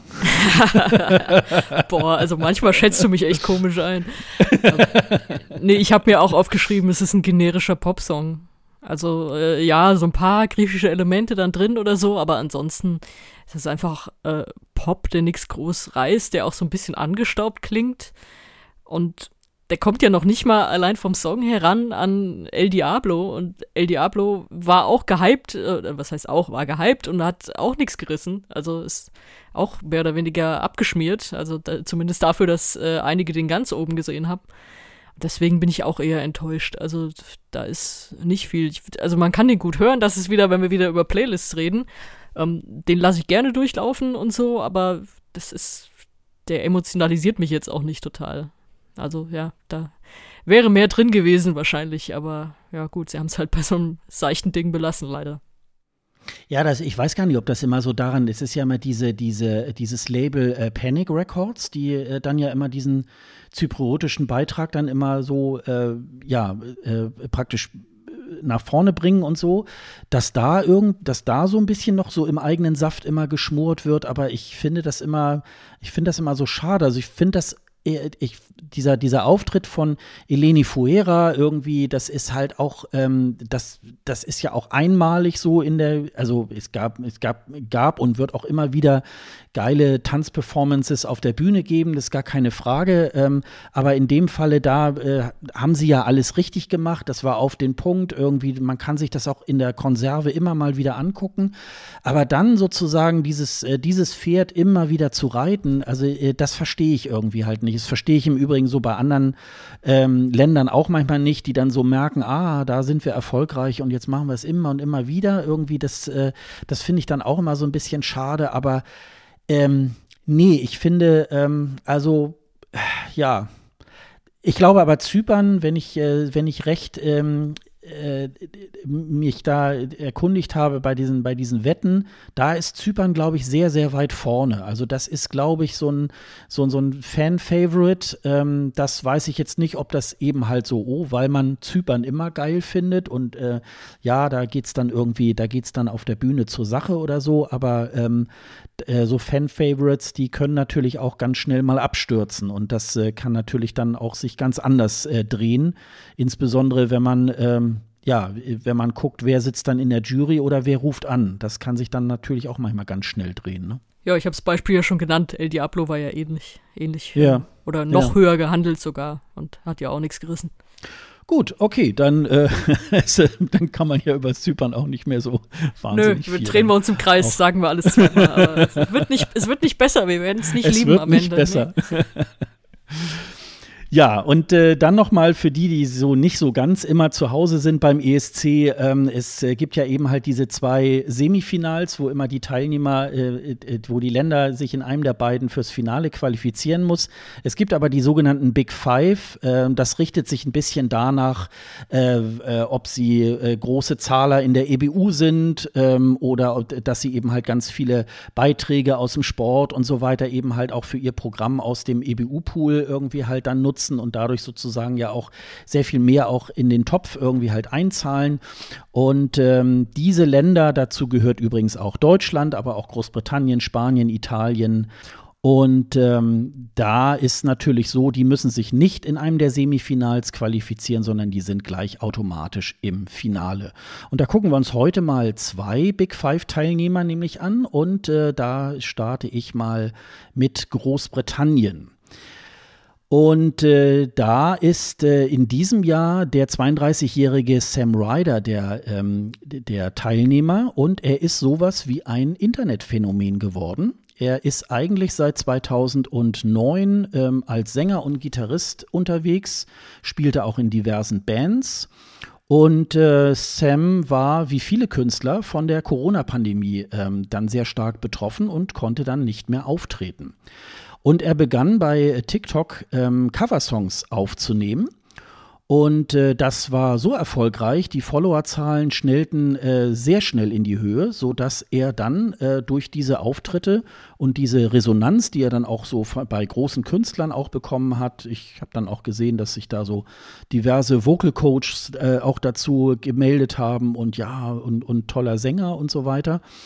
Boah, also manchmal schätzt du mich echt komisch ein. Aber, nee, ich habe mir auch aufgeschrieben, es ist ein generischer Popsong. Also äh, ja, so ein paar griechische Elemente dann drin oder so, aber ansonsten ist es einfach äh, Pop, der nichts groß reißt, der auch so ein bisschen angestaubt klingt. Und der kommt ja noch nicht mal allein vom Song heran an El Diablo. Und El Diablo war auch gehypt, äh, was heißt auch, war gehypt und hat auch nichts gerissen. Also ist auch mehr oder weniger abgeschmiert. Also da, zumindest dafür, dass äh, einige den ganz oben gesehen haben. Deswegen bin ich auch eher enttäuscht. Also da ist nicht viel. Ich, also man kann den gut hören. Das ist wieder, wenn wir wieder über Playlists reden. Ähm, den lasse ich gerne durchlaufen und so, aber das ist, der emotionalisiert mich jetzt auch nicht total. Also ja, da wäre mehr drin gewesen wahrscheinlich, aber ja gut, sie haben es halt bei so einem seichten Ding belassen, leider. Ja, das, ich weiß gar nicht, ob das immer so daran, es ist ja immer diese, diese, dieses Label äh, Panic Records, die äh, dann ja immer diesen zypriotischen Beitrag dann immer so, äh, ja, äh, praktisch nach vorne bringen und so, dass da irgend, dass da so ein bisschen noch so im eigenen Saft immer geschmort wird, aber ich finde das immer, ich finde das immer so schade, also ich finde das Ich, dieser, dieser Auftritt von Eleni Fuera irgendwie, das ist halt auch, ähm, das, das ist ja auch einmalig so in der, also es gab, es gab, gab und wird auch immer wieder geile Tanzperformances auf der Bühne geben, das ist gar keine Frage, ähm, aber in dem Falle da äh, haben sie ja alles richtig gemacht, das war auf den Punkt, irgendwie, man kann sich das auch in der Konserve immer mal wieder angucken, aber dann sozusagen dieses, äh, dieses Pferd immer wieder zu reiten, also äh, das verstehe ich irgendwie halt nicht. Das verstehe ich im Übrigen so bei anderen ähm, Ländern auch manchmal nicht, die dann so merken, ah, da sind wir erfolgreich und jetzt machen wir es immer und immer wieder. Irgendwie, das, äh, das finde ich dann auch immer so ein bisschen schade, aber ähm, nee, ich finde, ähm, also, äh, ja, ich glaube aber Zypern, wenn ich, äh, wenn ich recht ähm, äh, mich da erkundigt habe bei diesen, bei diesen Wetten, da ist Zypern, glaube ich, sehr, sehr weit vorne. Also das ist, glaube ich, so ein, so ein, so ein Fan-Favorite. Ähm, das weiß ich jetzt nicht, ob das eben halt so, oh, weil man Zypern immer geil findet und äh, ja, da geht's dann irgendwie, da geht's dann auf der Bühne zur Sache oder so, aber ähm, äh, so Fan-Favorites, die können natürlich auch ganz schnell mal abstürzen und das äh, kann natürlich dann auch sich ganz anders äh, drehen, insbesondere wenn man ähm, ja, wenn man guckt, wer sitzt dann in der Jury oder wer ruft an. Das kann sich dann natürlich auch manchmal ganz schnell drehen, ne? Ja, ich habe das Beispiel ja schon genannt. El Diablo war ja ähnlich, ähnlich ja. oder noch ja. höher gehandelt sogar und hat ja auch nichts gerissen. Gut, okay, dann, äh, dann kann man ja über Zypern auch nicht mehr so wahnsinnig Nö, viel. Nö, drehen wir uns im Kreis, auch. Sagen wir alles zweimal. Aber es wird nicht, es wird nicht besser, wir werden es nicht es lieben wird am nicht Ende. Besser. Nee. Ja, und äh, dann noch mal für die, die so nicht so ganz immer zu Hause sind beim E S C, ähm, es äh, gibt ja eben halt diese zwei Semifinals, wo immer die Teilnehmer, äh, äh, wo die Länder sich in einem der beiden fürs Finale qualifizieren muss. Es gibt aber die sogenannten Big Five, äh, das richtet sich ein bisschen danach, äh, äh, ob sie äh, große Zahler in der E B U sind ähm, oder ob, dass sie eben halt ganz viele Beiträge aus dem Sport und so weiter eben halt auch für ihr Programm aus dem E B U-Pool irgendwie halt dann nutzen und dadurch sozusagen ja auch sehr viel mehr auch in den Topf irgendwie halt einzahlen. Und ähm, diese Länder, dazu gehört übrigens auch Deutschland, aber auch Großbritannien, Spanien, Italien. Und ähm, da ist natürlich so, die müssen sich nicht in einem der Semifinals qualifizieren, sondern die sind gleich automatisch im Finale. Und da gucken wir uns heute mal zwei Big Five-Teilnehmer nämlich an. Und äh, da starte ich mal mit Großbritannien. Und äh, da ist äh, in diesem Jahr der zweiunddreißigjährige Sam Ryder der, ähm, der Teilnehmer und er ist sowas wie ein Internetphänomen geworden. Er ist eigentlich seit zweitausendneun ähm, als Sänger und Gitarrist unterwegs, spielte auch in diversen Bands. Und äh, Sam war, wie viele Künstler, von der Corona-Pandemie ähm, dann sehr stark betroffen und konnte dann nicht mehr auftreten. Und er begann bei TikTok ähm, Coversongs aufzunehmen. Und äh, das war so erfolgreich, die Followerzahlen schnellten äh, sehr schnell in die Höhe, sodass er dann äh, durch diese Auftritte und diese Resonanz, die er dann auch so bei großen Künstlern auch bekommen hat, ich habe dann auch gesehen, dass sich da so diverse Vocal Coaches äh, auch dazu gemeldet haben und ja, und, und toller Sänger und so weiter.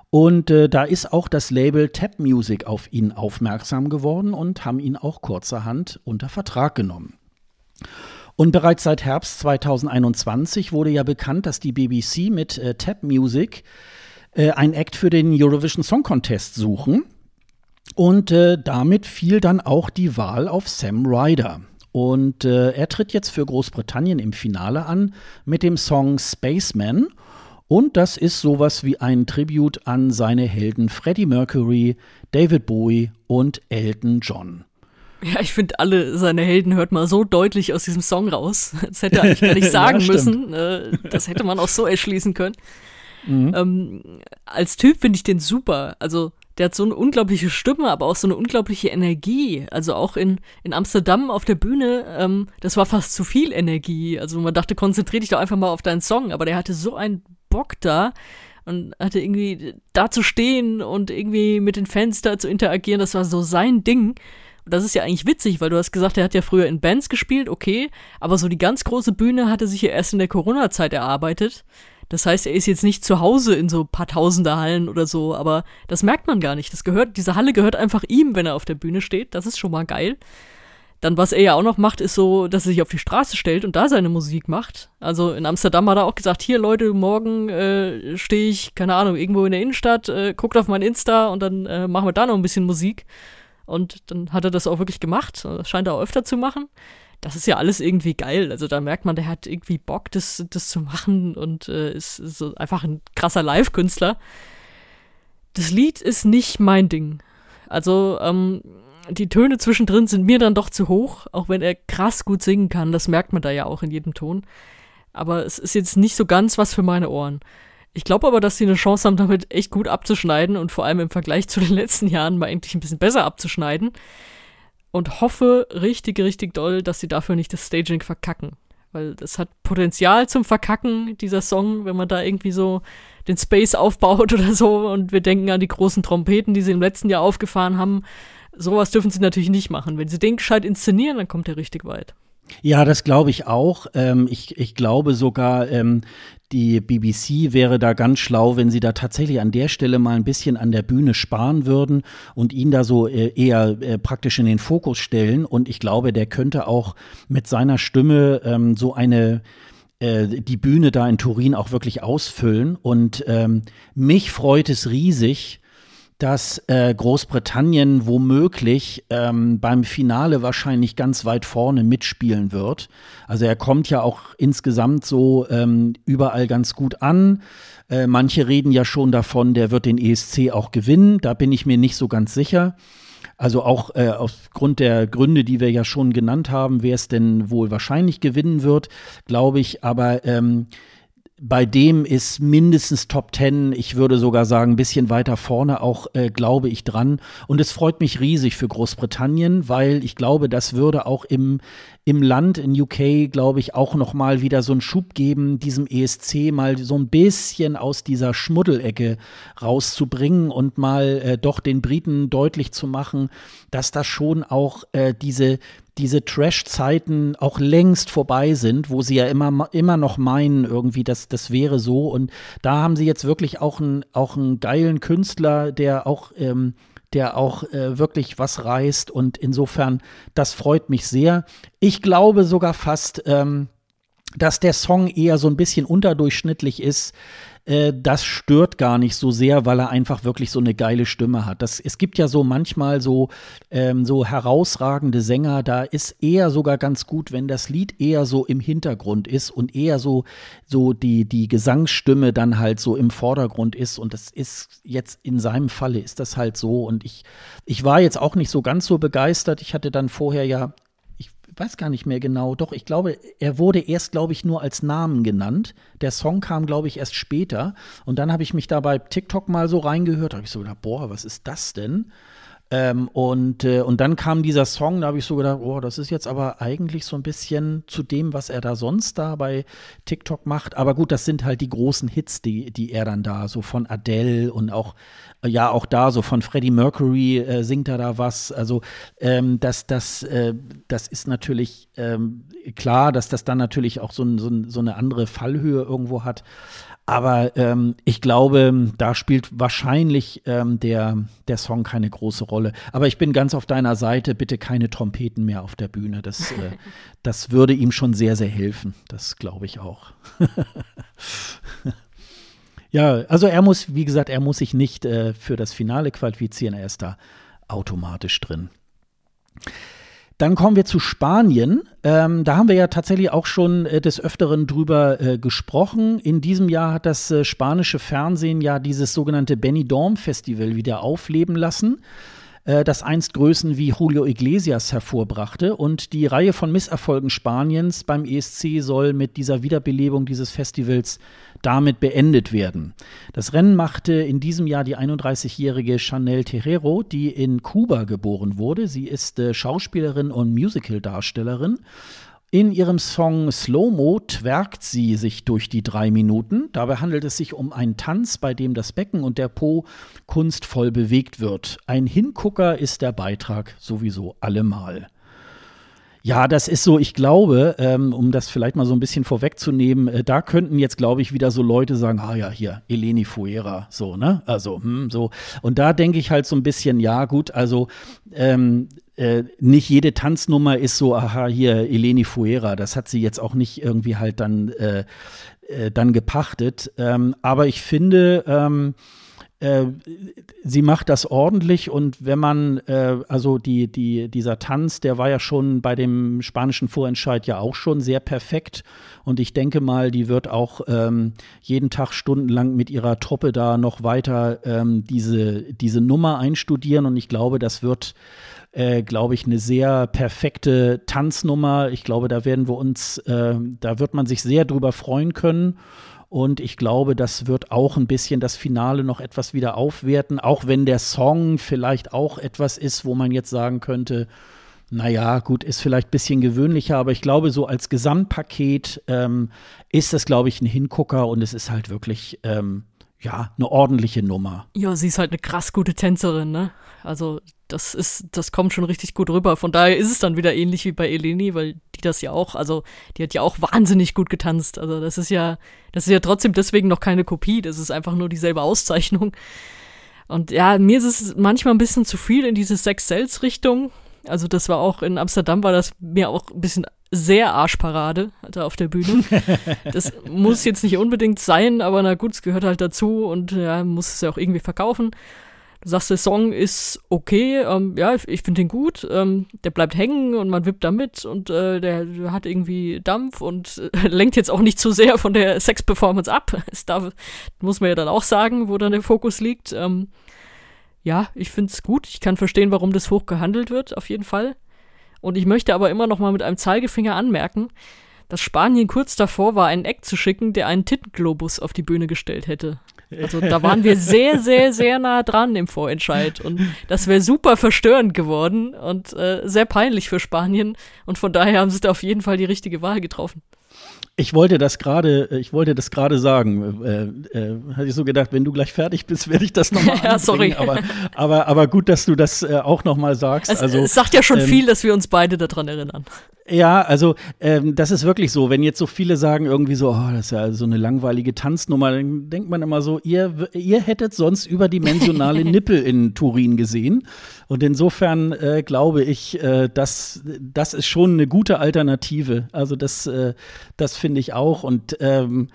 Und äh, da ist auch das Label Tap Music auf ihn aufmerksam geworden und haben ihn auch kurzerhand unter Vertrag genommen. Und bereits seit Herbst zweitausendeinundzwanzig wurde ja bekannt, dass die B B C mit äh, Tap Music äh, ein Act für den Eurovision Song Contest suchen. Und äh, damit fiel dann auch die Wahl auf Sam Ryder. Und äh, er tritt jetzt für Großbritannien im Finale an mit dem Song Spaceman. Und das ist sowas wie ein Tribut an seine Helden Freddie Mercury, David Bowie und Elton John. Ja, ich finde, alle seine Helden hört man so deutlich aus diesem Song raus. Das hätte er eigentlich gar nicht sagen ja, müssen. Äh, das hätte man auch so erschließen können. Mhm. Ähm, als Typ finde ich den super. Also der hat so eine unglaubliche Stimme, aber auch so eine unglaubliche Energie. Also auch in, in Amsterdam auf der Bühne, ähm, das war fast zu viel Energie. Also man dachte, konzentrier dich doch einfach mal auf deinen Song. Aber der hatte so einen Bock da und hatte irgendwie da zu stehen und irgendwie mit den Fans da zu interagieren. Das war so sein Ding. Und das ist ja eigentlich witzig, weil du hast gesagt, er hat ja früher in Bands gespielt, okay. Aber so die ganz große Bühne hatte sich ja erst in der Corona-Zeit erarbeitet. Das heißt, er ist jetzt nicht zu Hause in so ein paar Tausender Hallen oder so, aber das merkt man gar nicht. Das gehört, diese Halle gehört einfach ihm, wenn er auf der Bühne steht. Das ist schon mal geil. Dann, was er ja auch noch macht, ist so, dass er sich auf die Straße stellt und da seine Musik macht. Also in Amsterdam hat er auch gesagt, hier Leute, morgen äh, stehe ich, keine Ahnung, irgendwo in der Innenstadt, äh, guckt auf mein Insta und dann äh, machen wir da noch ein bisschen Musik. Und dann hat er das auch wirklich gemacht. Das scheint er auch öfter zu machen. Das ist ja alles irgendwie geil. Also da merkt man, der hat irgendwie Bock, das, das zu machen und äh, ist, ist so einfach ein krasser Live-Künstler. Das Lied ist nicht mein Ding. Also ähm, die Töne zwischendrin sind mir dann doch zu hoch, auch wenn er krass gut singen kann. Das merkt man da ja auch in jedem Ton. Aber es ist jetzt nicht so ganz was für meine Ohren. Ich glaube aber, dass sie eine Chance haben, damit echt gut abzuschneiden und vor allem im Vergleich zu den letzten Jahren mal eigentlich ein bisschen besser abzuschneiden. Und hoffe richtig, richtig doll, dass sie dafür nicht das Staging verkacken. Weil das hat Potenzial zum Verkacken, dieser Song, wenn man da irgendwie so den Space aufbaut oder so. Und wir denken an die großen Trompeten, die sie im letzten Jahr aufgefahren haben. Sowas dürfen sie natürlich nicht machen. Wenn sie den gescheit inszenieren, dann kommt er richtig weit. Ja, das glaube ich auch. Ähm, ich, ich glaube sogar, ähm, die B B C wäre da ganz schlau, wenn sie da tatsächlich an der Stelle mal ein bisschen an der Bühne sparen würden und ihn da so äh, eher äh, praktisch in den Fokus stellen. Und ich glaube, der könnte auch mit seiner Stimme ähm, so eine äh, die Bühne da in Turin auch wirklich ausfüllen. Und ähm, mich freut es riesig, dass äh, Großbritannien womöglich ähm, beim Finale wahrscheinlich ganz weit vorne mitspielen wird. Also er kommt ja auch insgesamt so ähm, überall ganz gut an. Äh, manche reden ja schon davon, der wird den E S C auch gewinnen. Da bin ich mir nicht so ganz sicher. Also auch äh, aufgrund der Gründe, die wir ja schon genannt haben, wer es denn wohl wahrscheinlich gewinnen wird, glaube ich. Aber ähm, bei dem ist mindestens Top Ten, ich würde sogar sagen, ein bisschen weiter vorne auch, äh, glaube ich, dran. Und es freut mich riesig für Großbritannien, weil ich glaube, das würde auch im, im Land, in U K, glaube ich, auch noch mal wieder so einen Schub geben, diesem E S C mal so ein bisschen aus dieser Schmuddelecke rauszubringen und mal äh, doch den Briten deutlich zu machen, dass das schon auch äh, diese diese Trash-Zeiten auch längst vorbei sind, wo sie ja immer, immer noch meinen, irgendwie, dass das wäre so. Und da haben sie jetzt wirklich auch einen, auch einen geilen Künstler, der auch, ähm, der auch äh, wirklich was reißt. Und insofern, das freut mich sehr. Ich glaube sogar fast, ähm, dass der Song eher so ein bisschen unterdurchschnittlich ist. Äh, das stört gar nicht so sehr, weil er einfach wirklich so eine geile Stimme hat. Das, es gibt ja so manchmal so, ähm, so herausragende Sänger, da ist eher sogar ganz gut, wenn das Lied eher so im Hintergrund ist und eher so, so die, die Gesangsstimme dann halt so im Vordergrund ist. Und das ist jetzt in seinem Falle ist das halt so. Und ich, ich war jetzt auch nicht so ganz so begeistert. Ich hatte dann vorher ja weiß gar nicht mehr genau, doch, ich glaube, er wurde erst, glaube ich, nur als Namen genannt. Der Song kam, glaube ich, erst später. Und dann habe ich mich da bei TikTok mal so reingehört, da habe ich so gedacht, boah, was ist das denn? Ähm, und, äh, und dann kam dieser Song, da habe ich so gedacht, oh, das ist jetzt aber eigentlich so ein bisschen zu dem, was er da sonst da bei TikTok macht. Aber gut, das sind halt die großen Hits, die, die er dann da, so von Adele und auch, ja, auch da, so von Freddie Mercury äh, singt er da was. Also ähm, das, das, äh, das ist natürlich ähm, klar, dass das dann natürlich auch so, ein, so, ein, so eine andere Fallhöhe irgendwo hat. Aber ähm, ich glaube, da spielt wahrscheinlich ähm, der, der Song keine große Rolle. Aber ich bin ganz auf deiner Seite, bitte keine Trompeten mehr auf der Bühne. Das, äh, das würde ihm schon sehr, sehr helfen. Das glaube ich auch. Ja, also er muss, wie gesagt, er muss sich nicht äh, für das Finale qualifizieren. Er ist da automatisch drin. Dann kommen wir zu Spanien. Ähm, da haben wir ja tatsächlich auch schon äh, des Öfteren drüber äh, gesprochen. In diesem Jahr hat das äh, spanische Fernsehen ja dieses sogenannte Benidorm-Festival wieder aufleben lassen, äh, das einst Größen wie Julio Iglesias hervorbrachte. Und die Reihe von Misserfolgen Spaniens beim E S C soll mit dieser Wiederbelebung dieses Festivals damit beendet werden. Das Rennen machte in diesem Jahr die einunddreißigjährige Chanel Terrero, die in Kuba geboren wurde. Sie ist äh, Schauspielerin und Musical-Darstellerin. In ihrem Song Slow-Mo twerkt sie sich durch die drei Minuten. Dabei handelt es sich um einen Tanz, bei dem das Becken und der Po kunstvoll bewegt wird. Ein Hingucker ist der Beitrag sowieso allemal. Ja, das ist so, ich glaube, ähm, um das vielleicht mal so ein bisschen vorwegzunehmen, äh, da könnten jetzt, glaube ich, wieder so Leute sagen, ah ja, hier, Eleni Fuera, so, ne, also, hm, so. Und da denke ich halt so ein bisschen, ja, gut, also, ähm, äh, nicht jede Tanznummer ist so, aha, hier, Eleni Fuera, das hat sie jetzt auch nicht irgendwie halt dann, äh, äh, dann gepachtet, ähm, aber ich finde, ähm, Äh, sie macht das ordentlich und wenn man, äh, also die, die, dieser Tanz, der war ja schon bei dem spanischen Vorentscheid ja auch schon sehr perfekt und ich denke mal, die wird auch ähm, jeden Tag stundenlang mit ihrer Truppe da noch weiter ähm, diese, diese Nummer einstudieren und ich glaube, das wird, äh, glaube ich, eine sehr perfekte Tanznummer. Ich glaube, da werden wir uns, äh, da wird man sich sehr drüber freuen können. Und ich glaube, das wird auch ein bisschen das Finale noch etwas wieder aufwerten, auch wenn der Song vielleicht auch etwas ist, wo man jetzt sagen könnte, naja, gut, ist vielleicht ein bisschen gewöhnlicher, aber ich glaube, so als Gesamtpaket ähm, ist das, glaube ich, ein Hingucker und es ist halt wirklich, ähm, ja, eine ordentliche Nummer. Ja, sie ist halt eine krass gute Tänzerin, ne? Also das ist, das kommt schon richtig gut rüber. Von daher ist es dann wieder ähnlich wie bei Eleni, weil die das ja auch, also die hat ja auch wahnsinnig gut getanzt. Also das ist ja, das ist ja trotzdem deswegen noch keine Kopie. Das ist einfach nur dieselbe Auszeichnung. Und ja, mir ist es manchmal ein bisschen zu viel in diese Sex-Cells-Richtung. Also das war auch in Amsterdam, war das mir auch ein bisschen sehr Arschparade da auf der Bühne. Das muss jetzt nicht unbedingt sein, aber na gut, es gehört halt dazu und ja, muss es ja auch irgendwie verkaufen. Du sagst, der Song ist okay, ähm, ja, ich, ich finde den gut, ähm, der bleibt hängen und man wippt da mit und äh, der hat irgendwie Dampf und äh, lenkt jetzt auch nicht zu sehr von der Sex-Performance ab. Das darf, muss man ja dann auch sagen, wo dann der Fokus liegt. Ähm, ja, ich finde es gut, ich kann verstehen, warum das hoch gehandelt wird, auf jeden Fall. Und ich möchte aber immer noch mal mit einem Zeigefinger anmerken, dass Spanien kurz davor war, einen Act zu schicken, der einen Tittenglobus auf die Bühne gestellt hätte. Also da waren wir sehr, sehr, sehr nah dran im Vorentscheid und das wäre super verstörend geworden und äh, sehr peinlich für Spanien und von daher haben sie da auf jeden Fall die richtige Wahl getroffen. Ich wollte das gerade, ich wollte das gerade sagen. Äh, äh, hatte ich so gedacht, wenn du gleich fertig bist, werde ich das nochmal anbringen. Ja, sorry. Aber, aber, aber gut, dass du das äh, auch nochmal sagst. Es, also, es sagt ja schon ähm, viel, dass wir uns beide daran erinnern. Ja, also ähm, das ist wirklich so. Wenn jetzt so viele sagen irgendwie so, oh, das ist ja so eine langweilige Tanznummer, dann denkt man immer so, ihr, ihr hättet sonst überdimensionale Nippel in Turin gesehen. Und insofern äh, glaube ich, äh, dass das ist schon eine gute Alternative. Also das, äh, das finde ich auch. Und ähm,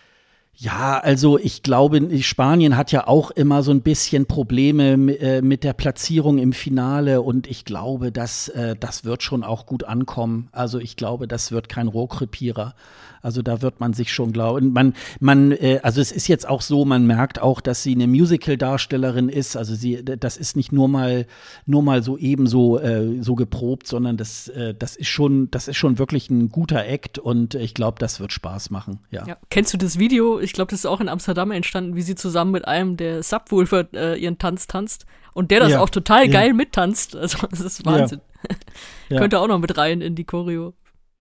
ja, also ich glaube, Spanien hat ja auch immer so ein bisschen Probleme äh, mit der Platzierung im Finale und ich glaube, dass äh, das wird schon auch gut ankommen. Also ich glaube, das wird kein Rohrkrepierer. Also da wird man sich schon glauben. Man, man, äh, also es ist jetzt auch so, man merkt auch, dass sie eine Musical-Darstellerin ist. Also sie, das ist nicht nur mal, nur mal so ebenso äh, so geprobt, sondern das, äh, das ist schon, das ist schon wirklich ein guter Act und ich glaube, das wird Spaß machen. Ja. Ja. Kennst du das Video? Ich glaube, das ist auch in Amsterdam entstanden, wie sie zusammen mit einem der Subwoofer äh, ihren Tanz tanzt und der das Ja. auch total Ja. geil mittanzt. Also das ist Wahnsinn. Ja. Könnte auch noch mit rein in die Choreo.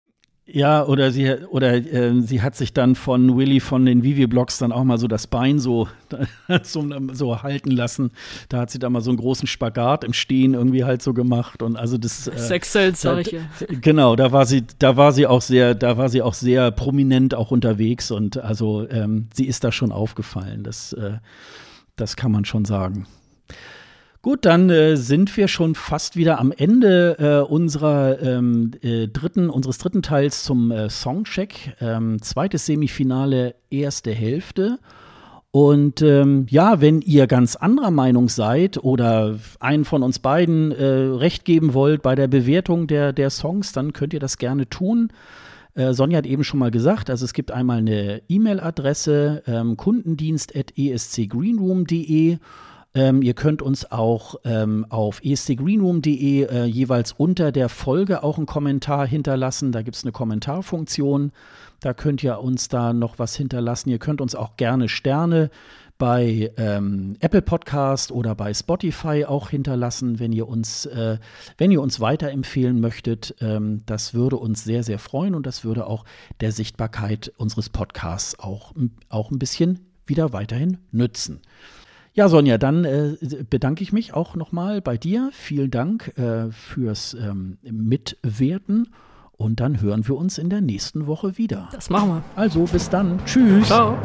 Ja, oder sie oder äh, sie hat sich dann von Willy von den Vivi-Blogs dann auch mal so das Bein so, so, so halten lassen. Da hat sie dann mal so einen großen Spagat im Stehen irgendwie halt so gemacht und also das äh, Sexcell, sag ich ja. Genau, da war sie, da war sie auch sehr, da war sie auch sehr prominent auch unterwegs und also ähm, sie ist da schon aufgefallen. Das, äh, das kann man schon sagen. Gut, dann äh, sind wir schon fast wieder am Ende äh, unserer ähm, äh, dritten, unseres dritten Teils zum äh, Songcheck. Ähm, zweites Semifinale, erste Hälfte. Und ähm, ja, wenn ihr ganz anderer Meinung seid oder einen von uns beiden äh, recht geben wollt bei der Bewertung der, der Songs, dann könnt ihr das gerne tun. Äh, Sonja hat eben schon mal gesagt, also es gibt einmal eine E-Mail-Adresse, ähm, kundendienst at e s c greenroom punkt d e. Ähm, ihr könnt uns auch ähm, auf e s c greenroom punkt d e äh, jeweils unter der Folge auch einen Kommentar hinterlassen. Da gibt es eine Kommentarfunktion. Da könnt ihr uns da noch was hinterlassen. Ihr könnt uns auch gerne Sterne bei ähm, Apple Podcast oder bei Spotify auch hinterlassen, wenn ihr uns, äh, wenn ihr uns weiterempfehlen möchtet. Ähm, das würde uns sehr, sehr freuen und das würde auch der Sichtbarkeit unseres Podcasts auch, auch ein bisschen wieder weiterhin nützen. Ja, Sonja, dann äh, bedanke ich mich auch nochmal bei dir. Vielen Dank äh, fürs ähm, Mitwerten und dann hören wir uns in der nächsten Woche wieder. Das machen wir. Also, bis dann. Tschüss. Ciao.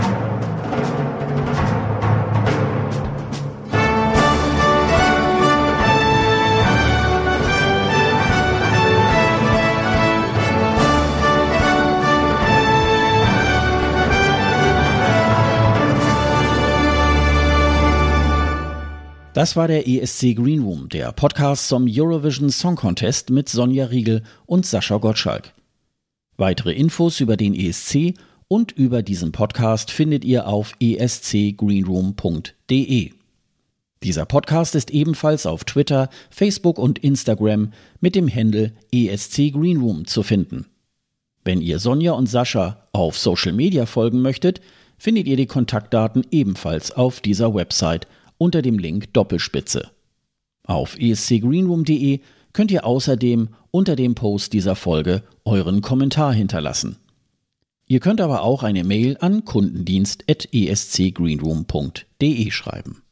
Das war der E S C Green Room, der Podcast zum Eurovision Song Contest mit Sonja Riegel und Sascha Gottschalk. Weitere Infos über den E S C und über diesen Podcast findet ihr auf e s c greenroom punkt d e. Dieser Podcast ist ebenfalls auf Twitter, Facebook und Instagram mit dem Handle E S C Greenroom zu finden. Wenn ihr Sonja und Sascha auf Social Media folgen möchtet, findet ihr die Kontaktdaten ebenfalls auf dieser Website unter dem Link Doppelspitze. Auf e s c greenroom punkt d e könnt ihr außerdem unter dem Post dieser Folge euren Kommentar hinterlassen. Ihr könnt aber auch eine Mail an kundendienst at e s c greenroom punkt d e schreiben.